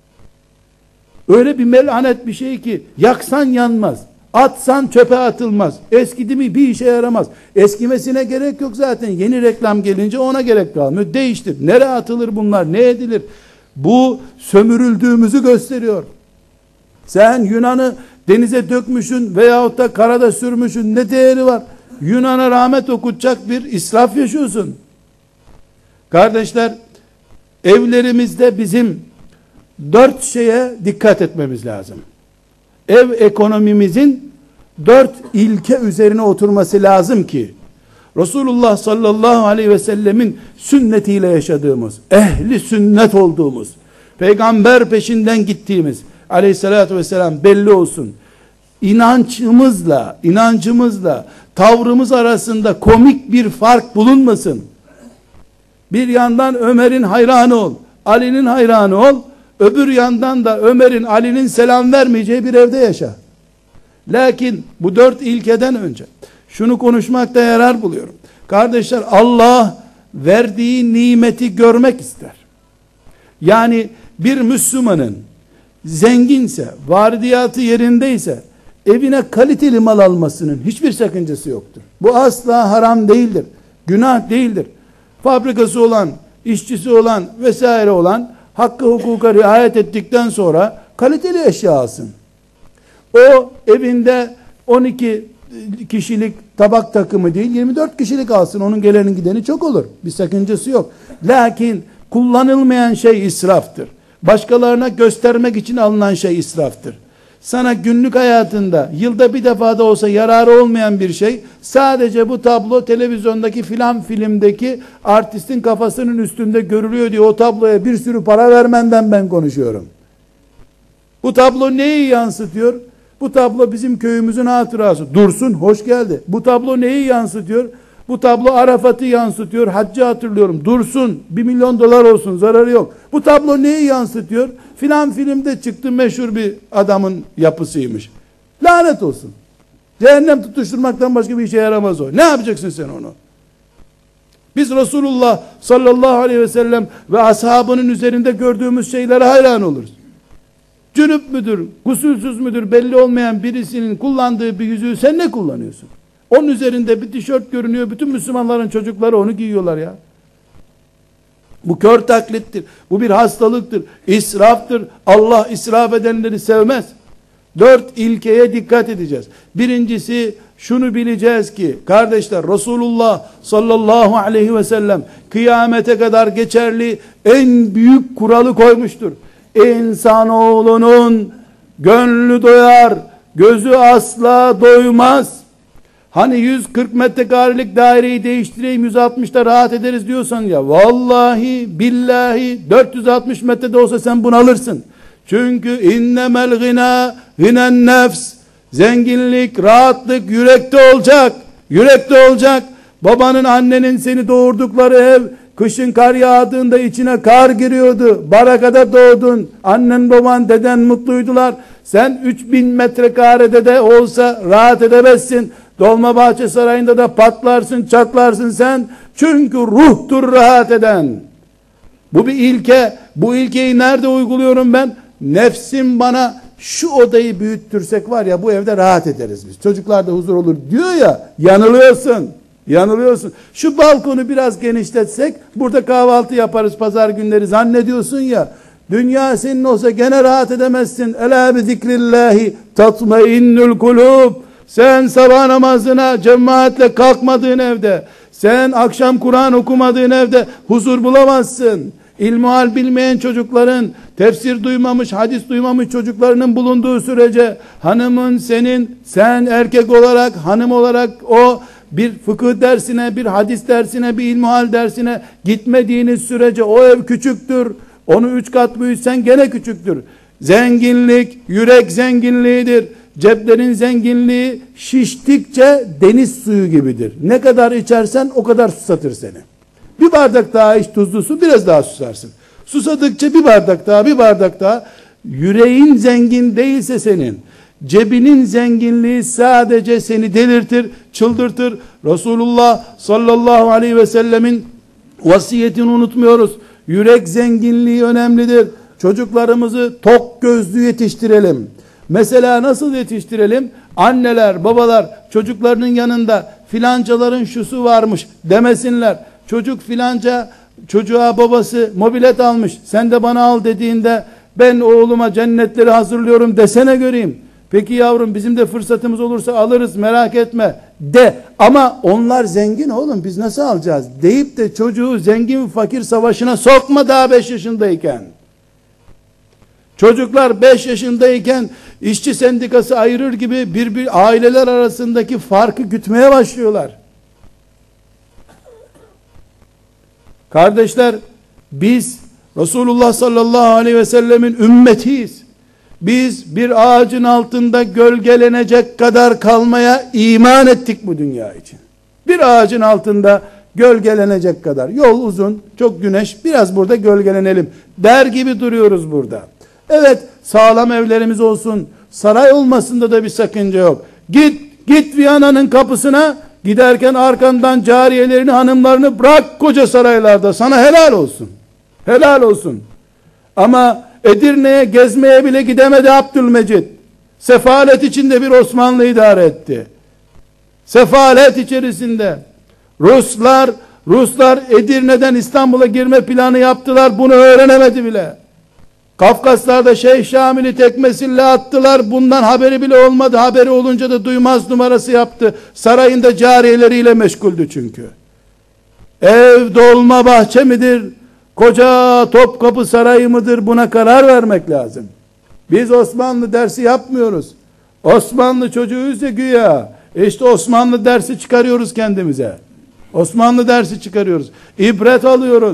Speaker 1: Öyle bir melanet bir şey ki yaksan yanmaz, atsan çöpe atılmaz, eskidi mi bir işe yaramaz. Eskimesine gerek yok zaten, yeni reklam gelince ona gerek kalmıyor. Değiştir. Nereye atılır bunlar, ne edilir? Bu sömürüldüğümüzü gösteriyor. Sen Yunan'ı denize dökmüşsün veyahut da karada sürmüşsün, ne değeri var? Yunan'a rahmet okutacak bir israf yaşıyorsun. Kardeşler, evlerimizde bizim dört şeye dikkat etmemiz lazım. Ev ekonomimizin dört ilke üzerine oturması lazım ki Resulullah sallallahu aleyhi ve sellemin sünnetiyle yaşadığımız, ehli sünnet olduğumuz, peygamber peşinden gittiğimiz aleyhissalatü vesselam belli olsun. İnançımızla, inancımızla tavrımız arasında komik bir fark bulunmasın. Bir yandan Ömer'in hayranı ol, Ali'nin hayranı ol, öbür yandan da Ömer'in, Ali'nin selam vermeyeceği bir evde yaşa. Lakin bu dört ilkeden önce şunu konuşmakta yarar buluyorum. Kardeşler, Allah verdiği nimeti görmek ister. Yani bir Müslümanın zenginse, varidiyatı yerindeyse evine kaliteli mal almasının hiçbir sakıncası yoktur. Bu asla haram değildir. Günah değildir. Fabrikası olan, işçisi olan vesaire olan hakkı hukuka riayet ettikten sonra kaliteli eşya alsın. O evinde on iki kişilik tabak takımı değil, yirmi dört kişilik alsın. Onun gelenin gideni çok olur. Bir sakıncası yok. Lakin kullanılmayan şey israftır. Başkalarına göstermek için alınan şey israftır. Sana günlük hayatında yılda bir defa da olsa yararı olmayan bir şey, sadece bu tablo televizyondaki filan filmdeki artistin kafasının üstünde görülüyor diye o tabloya bir sürü para vermenden ben konuşuyorum. Bu tablo neyi yansıtıyor? Bu tablo bizim köyümüzün hatırası. Dursun, hoş geldi. Bu tablo neyi yansıtıyor? Bu tablo Arafat'ı yansıtıyor. Haccı hatırlıyorum. Dursun, bir milyon dolar olsun, zararı yok. Bu tablo neyi yansıtıyor? Filan filmde çıktı, meşhur bir adamın yapısıymış. Lanet olsun. Cehennem tutuşturmaktan başka bir işe yaramaz o. Ne yapacaksın sen onu? Biz Resulullah sallallahu aleyhi ve sellem ve ashabının üzerinde gördüğümüz şeylere hayran oluruz. Cünüp müdür, gusülsüz müdür belli olmayan birisinin kullandığı bir yüzüğü sen ne kullanıyorsun? Onun üzerinde bir tişört görünüyor, bütün Müslümanların çocukları onu giyiyorlar ya. Bu kör taklittir, bu bir hastalıktır, israftır. Allah israf edenleri sevmez. Dört ilkeye dikkat edeceğiz. Birincisi, şunu bileceğiz ki kardeşler, Resulullah sallallahu aleyhi ve sellem kıyamete kadar geçerli en büyük kuralı koymuştur. İnsanoğlunun gönlü doyar, gözü asla doymaz. Hani yüz kırk metrekarelik daireyi değiştireyim, yüz altmışta rahat ederiz diyorsan ya, vallahi billahi dört yüz altmış metrede olsa sen bunalırsın. Çünkü innemel gina ginen nefs, zenginlik, rahatlık yürekte olacak. Yürekte olacak. Babanın, annenin seni doğurdukları ev, kışın kar yağdığında içine kar giriyordu. Barakada doğdun. Annen, baban, deden mutluydular. Sen üç bin metrekarede de olsa rahat edemezsin. Dolmabahçe Sarayı'nda da patlarsın, çatlarsın sen. Çünkü ruhtur rahat eden. Bu bir ilke. Bu ilkeyi nerede uyguluyorum ben? Nefsim bana şu odayı büyüttürsek var ya, bu evde rahat ederiz biz. Çocuklarda huzur olur diyor ya, yanılıyorsun. Yanılıyorsun. Şu balkonu biraz genişletsek burada kahvaltı yaparız pazar günleri zannediyorsun ya. Dünya senin olsa gene rahat edemezsin. Ela bi zikrillahi tatmainnul kulub. Sen sabah namazına cemaatle kalkmadığın evde, sen akşam Kur'an okumadığın evde huzur bulamazsın. İlmihal bilmeyen çocukların, tefsir duymamış, hadis duymamış çocuklarının bulunduğu sürece, hanımın senin, sen erkek olarak, hanım olarak o bir fıkıh dersine, bir hadis dersine, bir ilmihal dersine gitmediğiniz sürece o ev küçüktür. Onu üç kat büyütsen gene küçüktür. Zenginlik, yürek zenginliğidir. Ceplerin zenginliği şiştikçe deniz suyu gibidir. Ne kadar içersen o kadar susatır seni. Bir bardak daha iç tuzlu su, biraz daha susarsın. Susadıkça bir bardak daha, bir bardak daha. Yüreğin zengin değilse senin, cebinin zenginliği sadece seni delirtir, çıldırtır. Resulullah sallallahu aleyhi ve sellemin vasiyetini unutmuyoruz. Yürek zenginliği önemlidir. Çocuklarımızı tok gözlü yetiştirelim. Mesela nasıl yetiştirelim? Anneler, babalar çocuklarının yanında filancaların şusu varmış demesinler. Çocuk filanca çocuğa babası mobilet almış, sen de bana al dediğinde ben oğluma cennetleri hazırlıyorum desene göreyim. Peki yavrum, bizim de fırsatımız olursa alırız, merak etme de. Ama onlar zengin oğlum, biz nasıl alacağız deyip de çocuğu zengin fakir savaşına sokma daha beş yaşındayken. Çocuklar beş yaşındayken işçi sendikası ayırır gibi bir bir aileler arasındaki farkı gütmeye başlıyorlar. Kardeşler, biz Resulullah sallallahu aleyhi ve sellemin ümmetiyiz. Biz bir ağacın altında gölgelenecek kadar kalmaya iman ettik bu dünya için. Bir ağacın altında gölgelenecek kadar. Yol uzun, çok güneş, biraz burada gölgelenelim der gibi duruyoruz burada. Evet, sağlam evlerimiz olsun, saray olmasında da bir sakınca yok. Git, git Viyana'nın kapısına, giderken arkandan cariyelerini, hanımlarını bırak koca saraylarda, sana helal olsun. Helal olsun. Ama Edirne'ye gezmeye bile gidemedi Abdülmecid. Sefalet içinde bir Osmanlı idare etti. Sefalet içerisinde. Ruslar, Ruslar Edirne'den İstanbul'a girme planı yaptılar, bunu öğrenemedi bile. Kafkaslar'da Şeyh Şamil'i tekmesiyle attılar, bundan haberi bile olmadı. Haberi olunca da duymaz numarası yaptı. Sarayında cariyeleriyle meşguldü çünkü. Ev dolma bahçe midir? Koca Topkapı Sarayı mıdır? Buna karar vermek lazım. Biz Osmanlı dersi yapmıyoruz. Osmanlı çocuğuyuz ya güya. İşte Osmanlı dersi çıkarıyoruz kendimize. Osmanlı dersi çıkarıyoruz. İbret alıyoruz.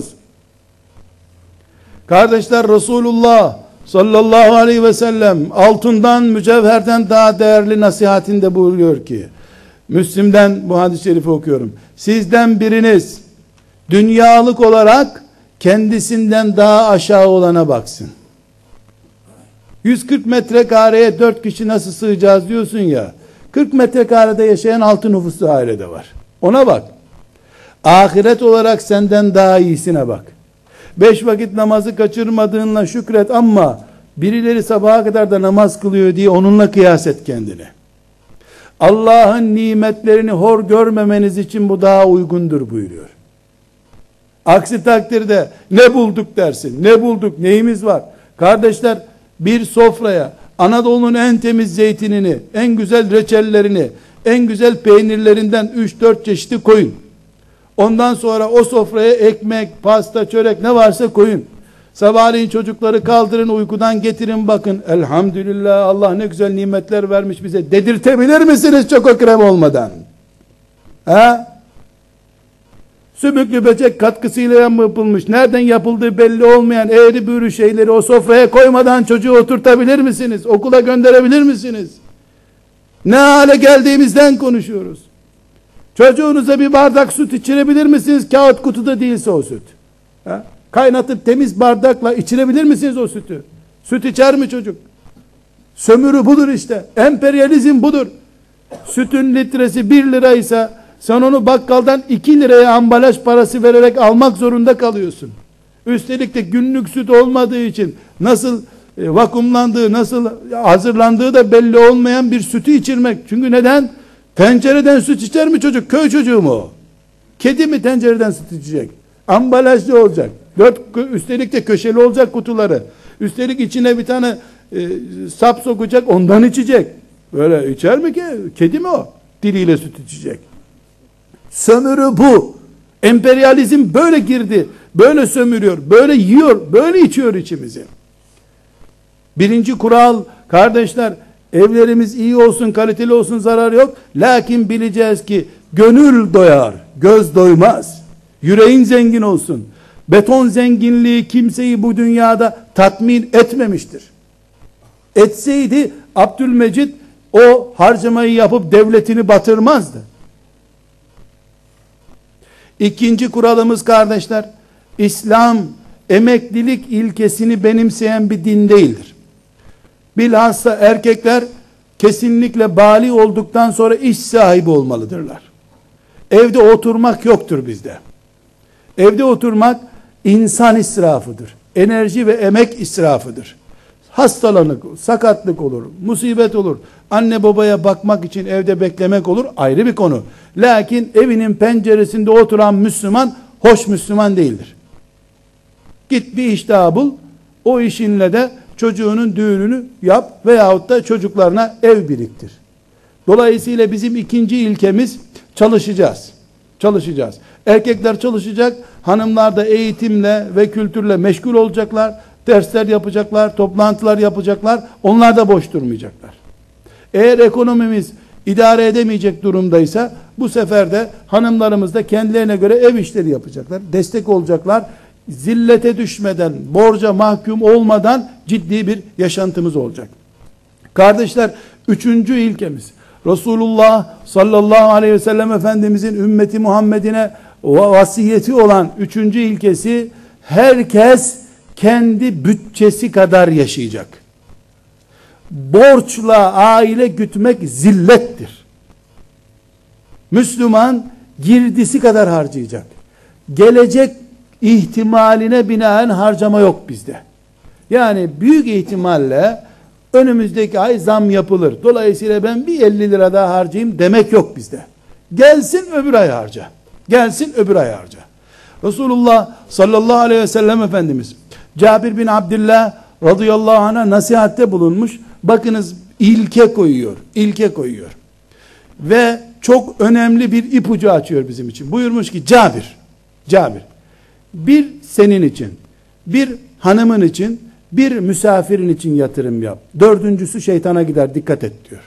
Speaker 1: Kardeşler, Resulullah sallallahu aleyhi ve sellem altından, mücevherden daha değerli nasihatinde buyuruyor ki, Müslim'den bu hadis-i şerifi okuyorum. Sizden biriniz dünyalık olarak kendisinden daha aşağı olana baksın. yüz kırk metrekareye dört kişi nasıl sığacağız diyorsun ya, kırk metrekarede yaşayan altı nüfuslu ailede var. Ona bak. Ahiret olarak senden daha iyisine bak. Beş vakit namazı kaçırmadığınla şükret, ama birileri sabaha kadar da namaz kılıyor diye onunla kıyas et kendini. Allah'ın nimetlerini hor görmemeniz için bu daha uygundur buyuruyor. Aksi takdirde ne bulduk dersin, ne bulduk, neyimiz var? Kardeşler, bir sofraya Anadolu'nun en temiz zeytinini, en güzel reçellerini, en güzel peynirlerinden üç dört çeşidi koyun. Ondan sonra o sofraya ekmek, pasta, çörek ne varsa koyun. Sabahleyin çocukları kaldırın, uykudan getirin, bakın elhamdülillah Allah ne güzel nimetler vermiş bize dedirtebilir misiniz çoko krem olmadan? Ha? Sümüklü böcek katkısıyla mı yapılmış, nereden yapıldığı belli olmayan eğri büğrü şeyleri o sofraya koymadan çocuğu oturtabilir misiniz? Okula gönderebilir misiniz? Ne hale geldiğimizden konuşuyoruz. Çocuğunuza bir bardak süt içirebilir misiniz? Kağıt kutuda değilse o süt. Ha? Kaynatıp temiz bardakla içirebilir misiniz o sütü? Süt içer mi çocuk? Sömürü budur işte. Emperyalizm budur. Sütün litresi bir liraysa sen onu bakkaldan iki liraya ambalaj parası vererek almak zorunda kalıyorsun. Üstelik de günlük süt olmadığı için nasıl e, vakumlandığı, nasıl hazırlandığı da belli olmayan bir sütü içirmek. Çünkü neden? Tencereden süt içer mi çocuk? Köy çocuğu mu o? Kedi mi tencereden süt içecek? Ambalajlı olacak. Dört, üstelik de köşeli olacak kutuları. Üstelik içine bir tane e, sap sokacak, ondan içecek. Böyle içer mi ki? Kedi mi o? Diliyle süt içecek. Sömürü bu. Emperyalizm böyle girdi. Böyle sömürüyor. Böyle yiyor. Böyle içiyor içimizi. Birinci kural kardeşler, evlerimiz iyi olsun, kaliteli olsun, zarar yok. Lakin bileceğiz ki gönül doyar, göz doymaz. Yüreğin zengin olsun. Beton zenginliği kimseyi bu dünyada tatmin etmemiştir. Etseydi Abdülmecid o harcamayı yapıp devletini batırmazdı. İkinci kuralımız kardeşler, İslam emeklilik ilkesini benimseyen bir din değildir. Bilhassa erkekler kesinlikle bali olduktan sonra iş sahibi olmalıdırlar. Evde oturmak yoktur bizde. Evde oturmak insan israfıdır. Enerji ve emek israfıdır. Hastalanık, sakatlık olur, musibet olur. Anne babaya bakmak için evde beklemek olur, ayrı bir konu. Lakin evinin penceresinde oturan Müslüman hoş Müslüman değildir. Git bir iş daha bul, o işinle de çocuğunun düğününü yap veyahut da çocuklarına ev biriktir. Dolayısıyla bizim ikinci ilkemiz çalışacağız. Çalışacağız. Erkekler çalışacak, hanımlar da eğitimle ve kültürle meşgul olacaklar. Dersler yapacaklar, toplantılar yapacaklar. Onlar da boş durmayacaklar. Eğer ekonomimiz idare edemeyecek durumdaysa bu sefer de hanımlarımız da kendilerine göre ev işleri yapacaklar. Destek olacaklar. Zillete düşmeden, borca mahkum olmadan ciddi bir yaşantımız olacak. Kardeşler, üçüncü ilkemiz Resulullah sallallahu aleyhi ve sellem Efendimizin ümmeti Muhammed'ine vasiyeti olan üçüncü ilkesi, herkes kendi bütçesi kadar yaşayacak. Borçla aile gütmek zillettir. Müslüman girdisi kadar harcayacak. Gelecek ihtimaline binaen harcama yok bizde. Yani büyük ihtimalle önümüzdeki ay zam yapılır. Dolayısıyla ben bir elli lira daha harcayayım demek yok bizde. Gelsin öbür ay harca. Gelsin öbür ay harca. Resulullah sallallahu aleyhi ve sellem Efendimiz Cabir bin Abdullah radıyallahu anh'a nasihatte bulunmuş. Bakınız, ilke koyuyor. İlke koyuyor. Ve çok önemli bir ipucu açıyor bizim için. Buyurmuş ki Cabir, Cabir, bir senin için, bir hanımın için, bir misafirin için yatırım yap. Dördüncüsü şeytana gider, dikkat et diyor.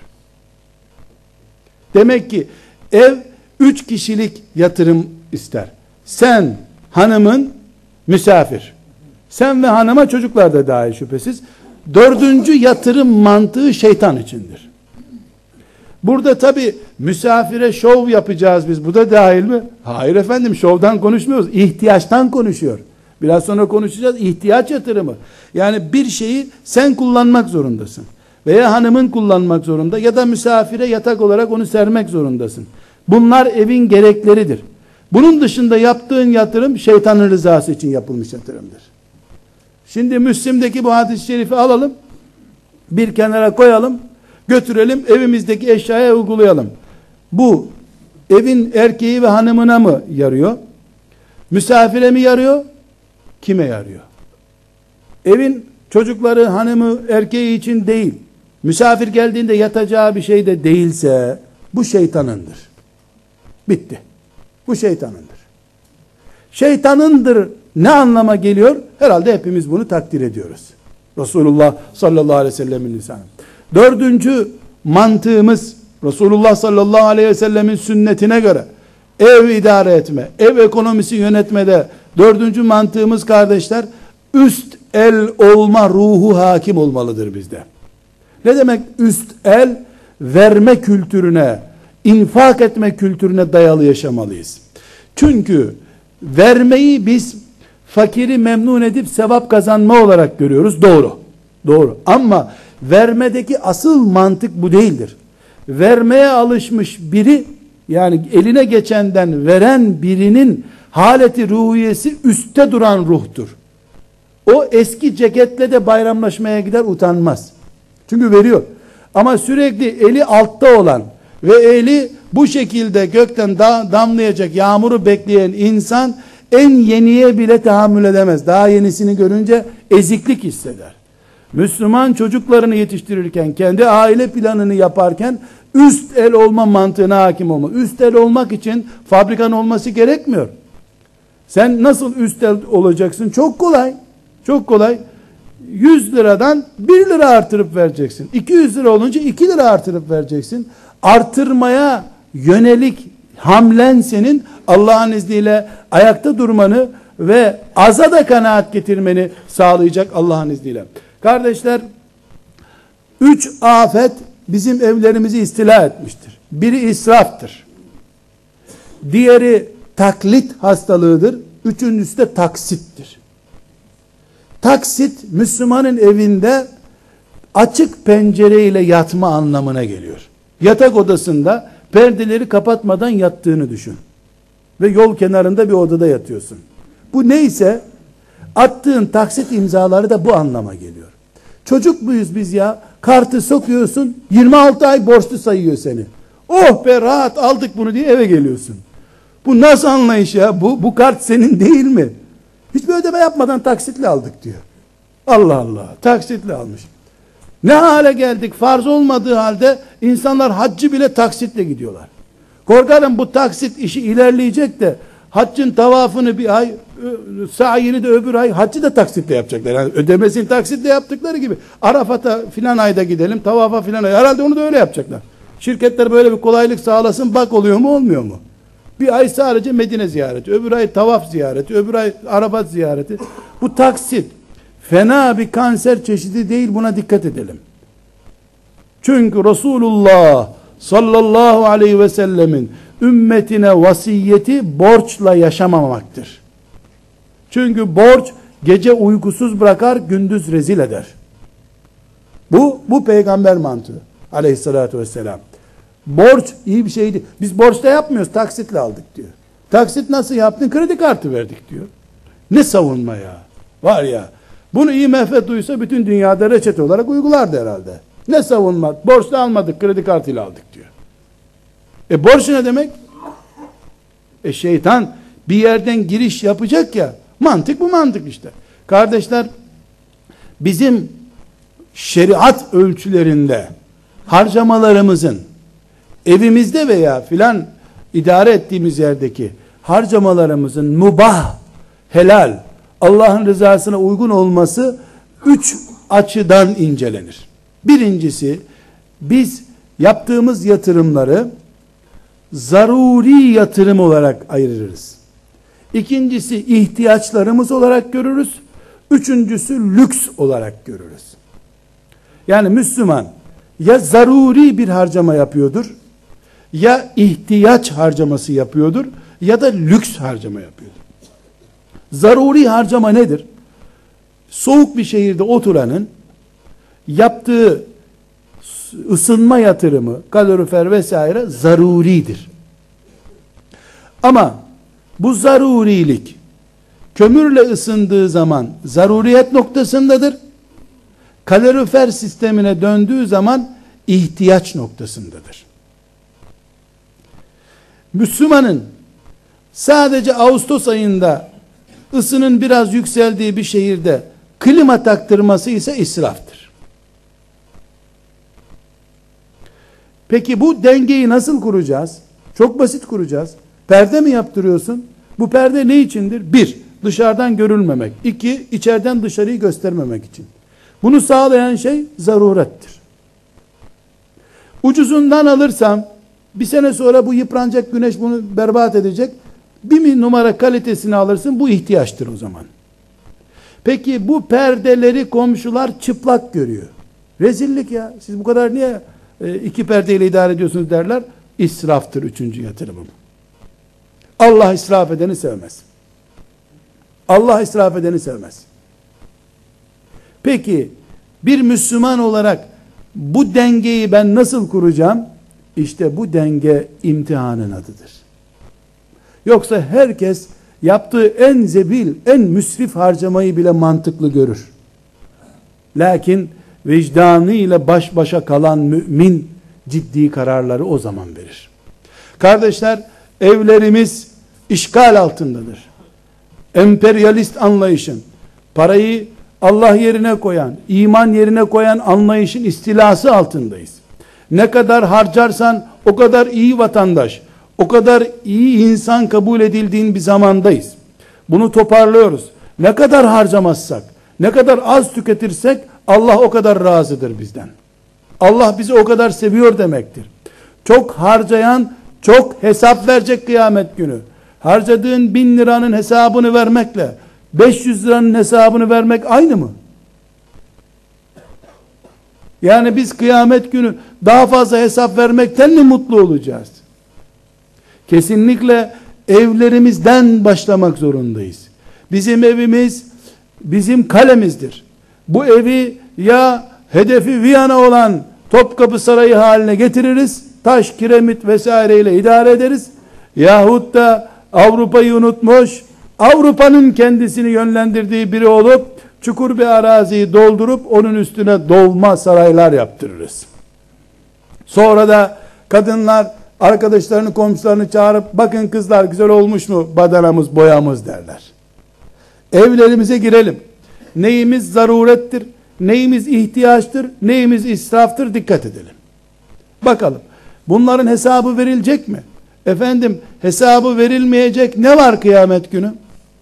Speaker 1: Demek ki ev üç kişilik yatırım ister. Sen, hanımın, misafir. Sen ve hanıma, çocuklar da dahil şüphesiz. Dördüncü yatırım mantığı şeytan içindir. Burada tabi misafire şov yapacağız biz. Bu da dahil mi? Hayır efendim, şovdan konuşmuyoruz. İhtiyaçtan konuşuyor. Biraz sonra konuşacağız. İhtiyaç yatırımı. Yani bir şeyi sen kullanmak zorundasın. Veya hanımın kullanmak zorunda. Ya da misafire yatak olarak onu sermek zorundasın. Bunlar evin gerekleridir. Bunun dışında yaptığın yatırım şeytanın rızası için yapılmış yatırımdır. Şimdi Müslim'deki bu hadis-i şerifi alalım. Bir kenara koyalım. Götürelim, evimizdeki eşyaya uygulayalım. Bu evin erkeği ve hanımına mı yarıyor? Misafire mi yarıyor? Kime yarıyor? Evin çocukları, hanımı, erkeği için değil, misafir geldiğinde yatacağı bir şey de değilse bu şeytanındır. Bitti. Bu şeytanındır. Şeytanındır ne anlama geliyor? Herhalde hepimiz bunu takdir ediyoruz. Resulullah sallallahu aleyhi ve sellemin lisanı. Dördüncü mantığımız, Resulullah sallallahu aleyhi ve sellemin sünnetine göre ev idare etme, ev ekonomisi yönetmede dördüncü mantığımız kardeşler, üst el olma ruhu hakim olmalıdır bizde. Ne demek üst el? Verme kültürüne, infak etme kültürüne dayalı yaşamalıyız. Çünkü vermeyi biz fakiri memnun edip sevap kazanma olarak görüyoruz. Doğru. Doğru. Ama vermedeki asıl mantık bu değildir. Vermeye alışmış biri, yani eline geçenden veren birinin haleti ruhiyesi üstte duran ruhtur. O eski ceketle de bayramlaşmaya gider, utanmaz. Çünkü veriyor. Ama sürekli eli altta olan ve eli bu şekilde gökten damlayacak yağmuru bekleyen insan en yeniye bile tahammül edemez. Daha yenisini görünce eziklik hisseder. Müslüman çocuklarını yetiştirirken, kendi aile planını yaparken üst el olma mantığına hakim olma. Üst el olmak için fabrikan olması gerekmiyor. Sen nasıl üst el olacaksın? Çok kolay. Çok kolay. yüz liradan bir lira artırıp vereceksin. iki yüz lira olunca iki lira artırıp vereceksin. Artırmaya yönelik hamlen senin Allah'ın izniyle ayakta durmanı ve aza da kanaat getirmeni sağlayacak Allah'ın izniyle. Kardeşler, üç afet bizim evlerimizi istila etmiştir. Biri israftır. Diğeri taklit hastalığıdır. Üçüncüsü de taksittir. Taksit, Müslümanın evinde açık pencereyle yatma anlamına geliyor. Yatak odasında perdeleri kapatmadan yattığını düşün. Ve yol kenarında bir odada yatıyorsun. Bu neyse, attığın taksit imzaları da bu anlama geliyor. Çocuk muyuz biz ya? Kartı sokuyorsun, yirmi altı ay borçlu sayıyor seni. Oh be, rahat aldık bunu diye eve geliyorsun. Bu nasıl anlayış ya? Bu, bu kart senin değil mi? Hiçbir ödeme yapmadan taksitle aldık diyor. Allah Allah, taksitle almış. Ne hale geldik? Farz olmadığı halde insanlar haccı bile taksitle gidiyorlar. Korkarım bu taksit işi ilerleyecek de haccın tavafını bir ay, sa'yini de öbür ay, haccı da taksitle yapacaklar. Yani ödemesini taksitle yaptıkları gibi. Arafat'a filan ayda gidelim, tavafa filan ay. Herhalde onu da öyle yapacaklar. Şirketler böyle bir kolaylık sağlasın, bak oluyor mu olmuyor mu? Bir ay sadece Medine ziyareti, öbür ay tavaf ziyareti, öbür ay Arafat ziyareti. Bu taksit fena bir kanser çeşidi değil, buna dikkat edelim. Çünkü Resulullah sallallahu aleyhi ve sellemin ümmetine vasiyeti borçla yaşamamaktır. Çünkü borç gece uykusuz bırakar, gündüz rezil eder. Bu, bu peygamber mantığı aleyhissalatü vesselam. Borç iyi bir şeydi. Biz borçla yapmıyoruz, taksitle aldık diyor. Taksit nasıl yaptın? Kredi kartı verdik diyor. Ne savunma ya. Var ya. Bunu I M F duysa bütün dünyada reçete olarak uygulardı herhalde. Ne savunma? Borçla almadık, kredi kartıyla aldık diyor. E borç ne demek? E şeytan bir yerden giriş yapacak ya. Mantık bu mantık işte. Kardeşler, bizim şeriat ölçülerinde harcamalarımızın evimizde veya filan idare ettiğimiz yerdeki harcamalarımızın mubah, helal, Allah'ın rızasına uygun olması üç açıdan incelenir. Birincisi, biz yaptığımız yatırımları zaruri yatırım olarak ayırırız. İkincisi, ihtiyaçlarımız olarak görürüz. Üçüncüsü, lüks olarak görürüz. Yani Müslüman ya zaruri bir harcama yapıyordur, ya ihtiyaç harcaması yapıyordur, ya da lüks harcama yapıyordur. Zaruri harcama nedir? Soğuk bir şehirde oturanın yaptığı ısınma yatırımı, kalorifer vesaire zaruridir. Ama bu zarurilik kömürle ısındığı zaman zaruriyet noktasındadır. Kalorifer sistemine döndüğü zaman ihtiyaç noktasındadır. Müslümanın sadece Ağustos ayında ısının biraz yükseldiği bir şehirde klima taktırması ise israftır. Peki bu dengeyi nasıl kuracağız? Çok basit kuracağız. Perde mi yaptırıyorsun? Bu perde ne içindir? Bir, dışarıdan görülmemek. İki, içeriden dışarıyı göstermemek için. Bunu sağlayan şey zarurettir. Ucuzundan alırsam bir sene sonra bu yıpranacak, güneş bunu berbat edecek. Bir numara kalitesini alırsın, bu ihtiyaçtır o zaman. Peki bu perdeleri komşular çıplak görüyor. Rezillik ya. Siz bu kadar niye e, iki perdeyle idare ediyorsunuz derler. İsraftır üçüncü yatırımım. Allah israf edeni sevmez. Allah israf edeni sevmez. Peki Bir Müslüman olarak bu dengeyi ben nasıl kuracağım? İşte bu denge imtihanın adıdır. Yoksa herkes yaptığı en zebil, en müsrif harcamayı bile mantıklı görür. Lakin vicdanıyla baş başa kalan mümin ciddi kararları o zaman verir. Kardeşler, evlerimiz işgal altındadır. Emperyalist anlayışın, parayı Allah yerine koyan, iman yerine koyan anlayışın istilası altındayız. Ne kadar harcarsan o kadar iyi vatandaş, o kadar iyi insan kabul edildiğin bir zamandayız. Bunu toparlıyoruz. Ne kadar harcamazsak, ne kadar az tüketirsek Allah o kadar razıdır bizden. Allah bizi o kadar seviyor demektir. Çok harcayan çok hesap verecek kıyamet günü. Harcadığın bin liranın hesabını vermekle beş yüz liranın hesabını vermek aynı mı? Yani biz kıyamet günü daha fazla hesap vermekten mi mutlu olacağız? Kesinlikle evlerimizden başlamak zorundayız. Bizim evimiz bizim kalemizdir. Bu evi ya hedefi Viyana olan Topkapı Sarayı haline getiririz, taş, kiremit vesaireyle idare ederiz. Yahut da Avrupa'yı unutmuş, Avrupa'nın kendisini yönlendirdiği biri olup çukur bir araziyi doldurup onun üstüne dolma saraylar yaptırırız. Sonra da kadınlar arkadaşlarını, komşularını çağırıp bakın kızlar güzel olmuş mu badanamız, boyamız derler. Evlerimize girelim. Neyimiz zarurettir, neyimiz ihtiyaçtır, neyimiz israftır dikkat edelim. Bakalım bunların hesabı verilecek mi? Efendim hesabı verilmeyecek ne var kıyamet günü?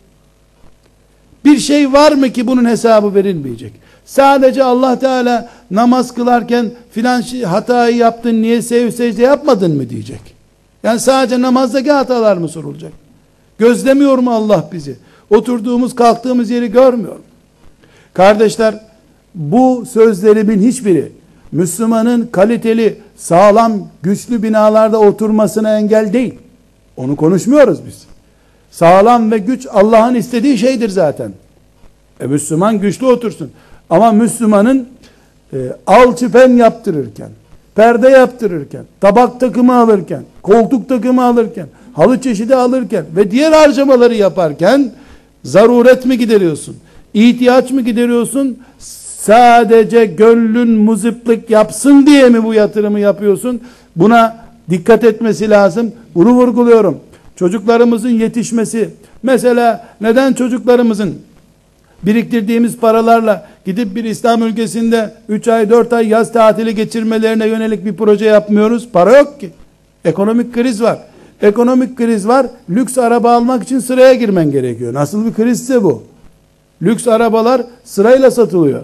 Speaker 1: Bir şey var mı ki bunun hesabı verilmeyecek? Sadece Allah Teala namaz kılarken filan hatayı yaptın niye sev secde yapmadın mı diyecek. Yani sadece namazdaki hatalar mı sorulacak? Gözlemiyor mu Allah bizi? Oturduğumuz kalktığımız yeri görmüyor mu? Kardeşler, bu sözlerimin hiçbiri Müslümanın kaliteli, sağlam, güçlü binalarda oturmasına engel değil. Onu konuşmuyoruz biz. Sağlam ve güç Allah'ın istediği şeydir zaten. E Müslüman güçlü otursun. Ama Müslümanın e, alçıpen yaptırırken, perde yaptırırken, tabak takımı alırken, koltuk takımı alırken, halı çeşidi alırken ve diğer harcamaları yaparken zaruret mi gideriyorsun? İhtiyaç mı gideriyorsun? Sadece gönlün muziplik yapsın diye mi bu yatırımı yapıyorsun? Buna dikkat etmesi lazım. Bunu vurguluyorum. Çocuklarımızın yetişmesi, mesela neden çocuklarımızın biriktirdiğimiz paralarla gidip bir İslam ülkesinde üç ay dört ay yaz tatili geçirmelerine yönelik bir proje yapmıyoruz? Para yok ki. Ekonomik kriz var. Ekonomik kriz var. Lüks araba almak için sıraya girmen gerekiyor. Nasıl bir krizse bu? Lüks arabalar sırayla satılıyor.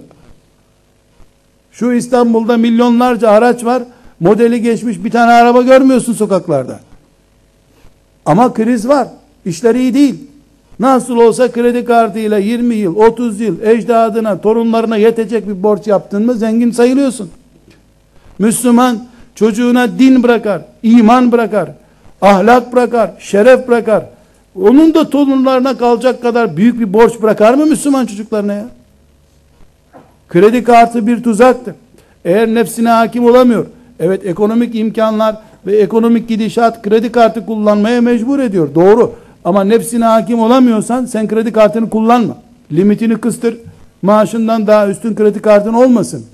Speaker 1: Şu İstanbul'da milyonlarca araç var. Modeli geçmiş bir tane araba görmüyorsun sokaklarda. Ama kriz var. İşler iyi değil. Nasıl olsa kredi kartıyla yirmi yıl, otuz yıl ecdadına, torunlarına yetecek bir borç yaptın mı zengin sayılıyorsun. Müslüman çocuğuna din bırakar, iman bırakar, ahlak bırakar, şeref bırakar. Onun da torunlarına kalacak kadar büyük bir borç bırakar mı Müslüman çocuklarına ya? Kredi kartı bir tuzaktır. Eğer nefsine hakim olamıyor, evet ekonomik imkanlar ve ekonomik gidişat kredi kartı kullanmaya mecbur ediyor. Doğru. Ama nefsine hakim olamıyorsan sen kredi kartını kullanma. Limitini kıstır. Maaşından daha üstün kredi kartın olmasın.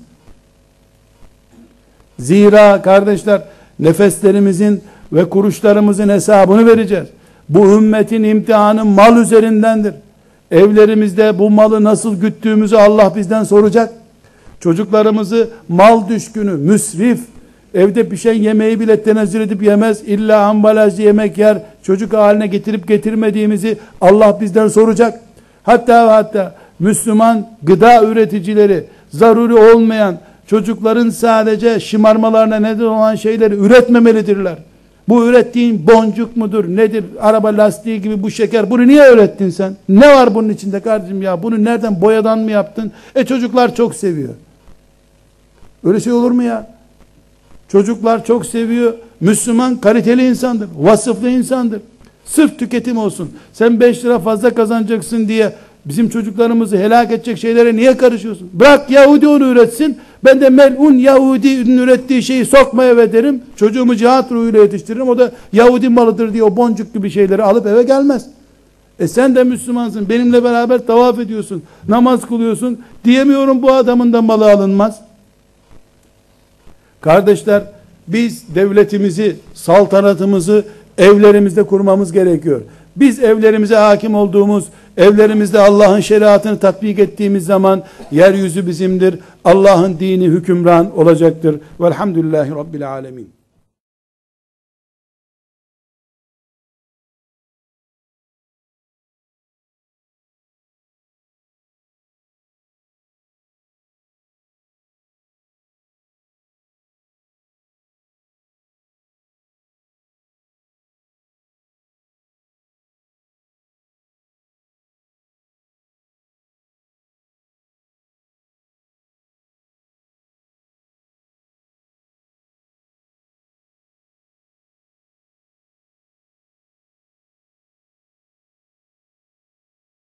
Speaker 1: Zira kardeşler nefeslerimizin ve kuruşlarımızın hesabını vereceğiz. Bu ümmetin imtihanı mal üzerindendir. Evlerimizde bu malı nasıl güttüğümüzü Allah bizden soracak. Çocuklarımızı mal düşkünü, müsrif, evde pişen yemeği bile tenezzül edip yemez, illa ambalajlı yemek yer, çocuk haline getirip getirmediğimizi Allah bizden soracak. Hatta ve hatta Müslüman gıda üreticileri, zaruri olmayan, çocukların sadece şımarmalarına neden olan şeyleri üretmemelidirler. Bu ürettiğin boncuk mudur, nedir, araba lastiği gibi bu şeker, bunu niye ürettin sen? Ne var bunun içinde kardeşim ya? Bunu nereden, boyadan mı yaptın? E çocuklar çok seviyor. Öyle şey olur mu ya? Çocuklar çok seviyor. Müslüman kaliteli insandır, vasıflı insandır. Sırf tüketim olsun. Sen beş lira fazla kazanacaksın diye bizim çocuklarımızı helak edecek şeylere niye karışıyorsun? Bırak Yahudi onu üretsin. Ben de melun Yahudi'nin ürettiği şeyi sokma eve derim. Çocuğumu cihat ruhuyla yetiştiririm. O da Yahudi malıdır diye o boncuk gibi şeyleri alıp eve gelmez. E sen de Müslümansın. Benimle beraber tavaf ediyorsun. Namaz kılıyorsun. Diyemiyorum bu adamın da malı alınmaz. Kardeşler, biz devletimizi, saltanatımızı evlerimizde kurmamız gerekiyor. Biz evlerimize hakim olduğumuz, evlerimizde Allah'ın şeriatını tatbik ettiğimiz zaman yeryüzü bizimdir. Allah'ın dini hükümran olacaktır. Velhamdülillahi Rabbil alemin.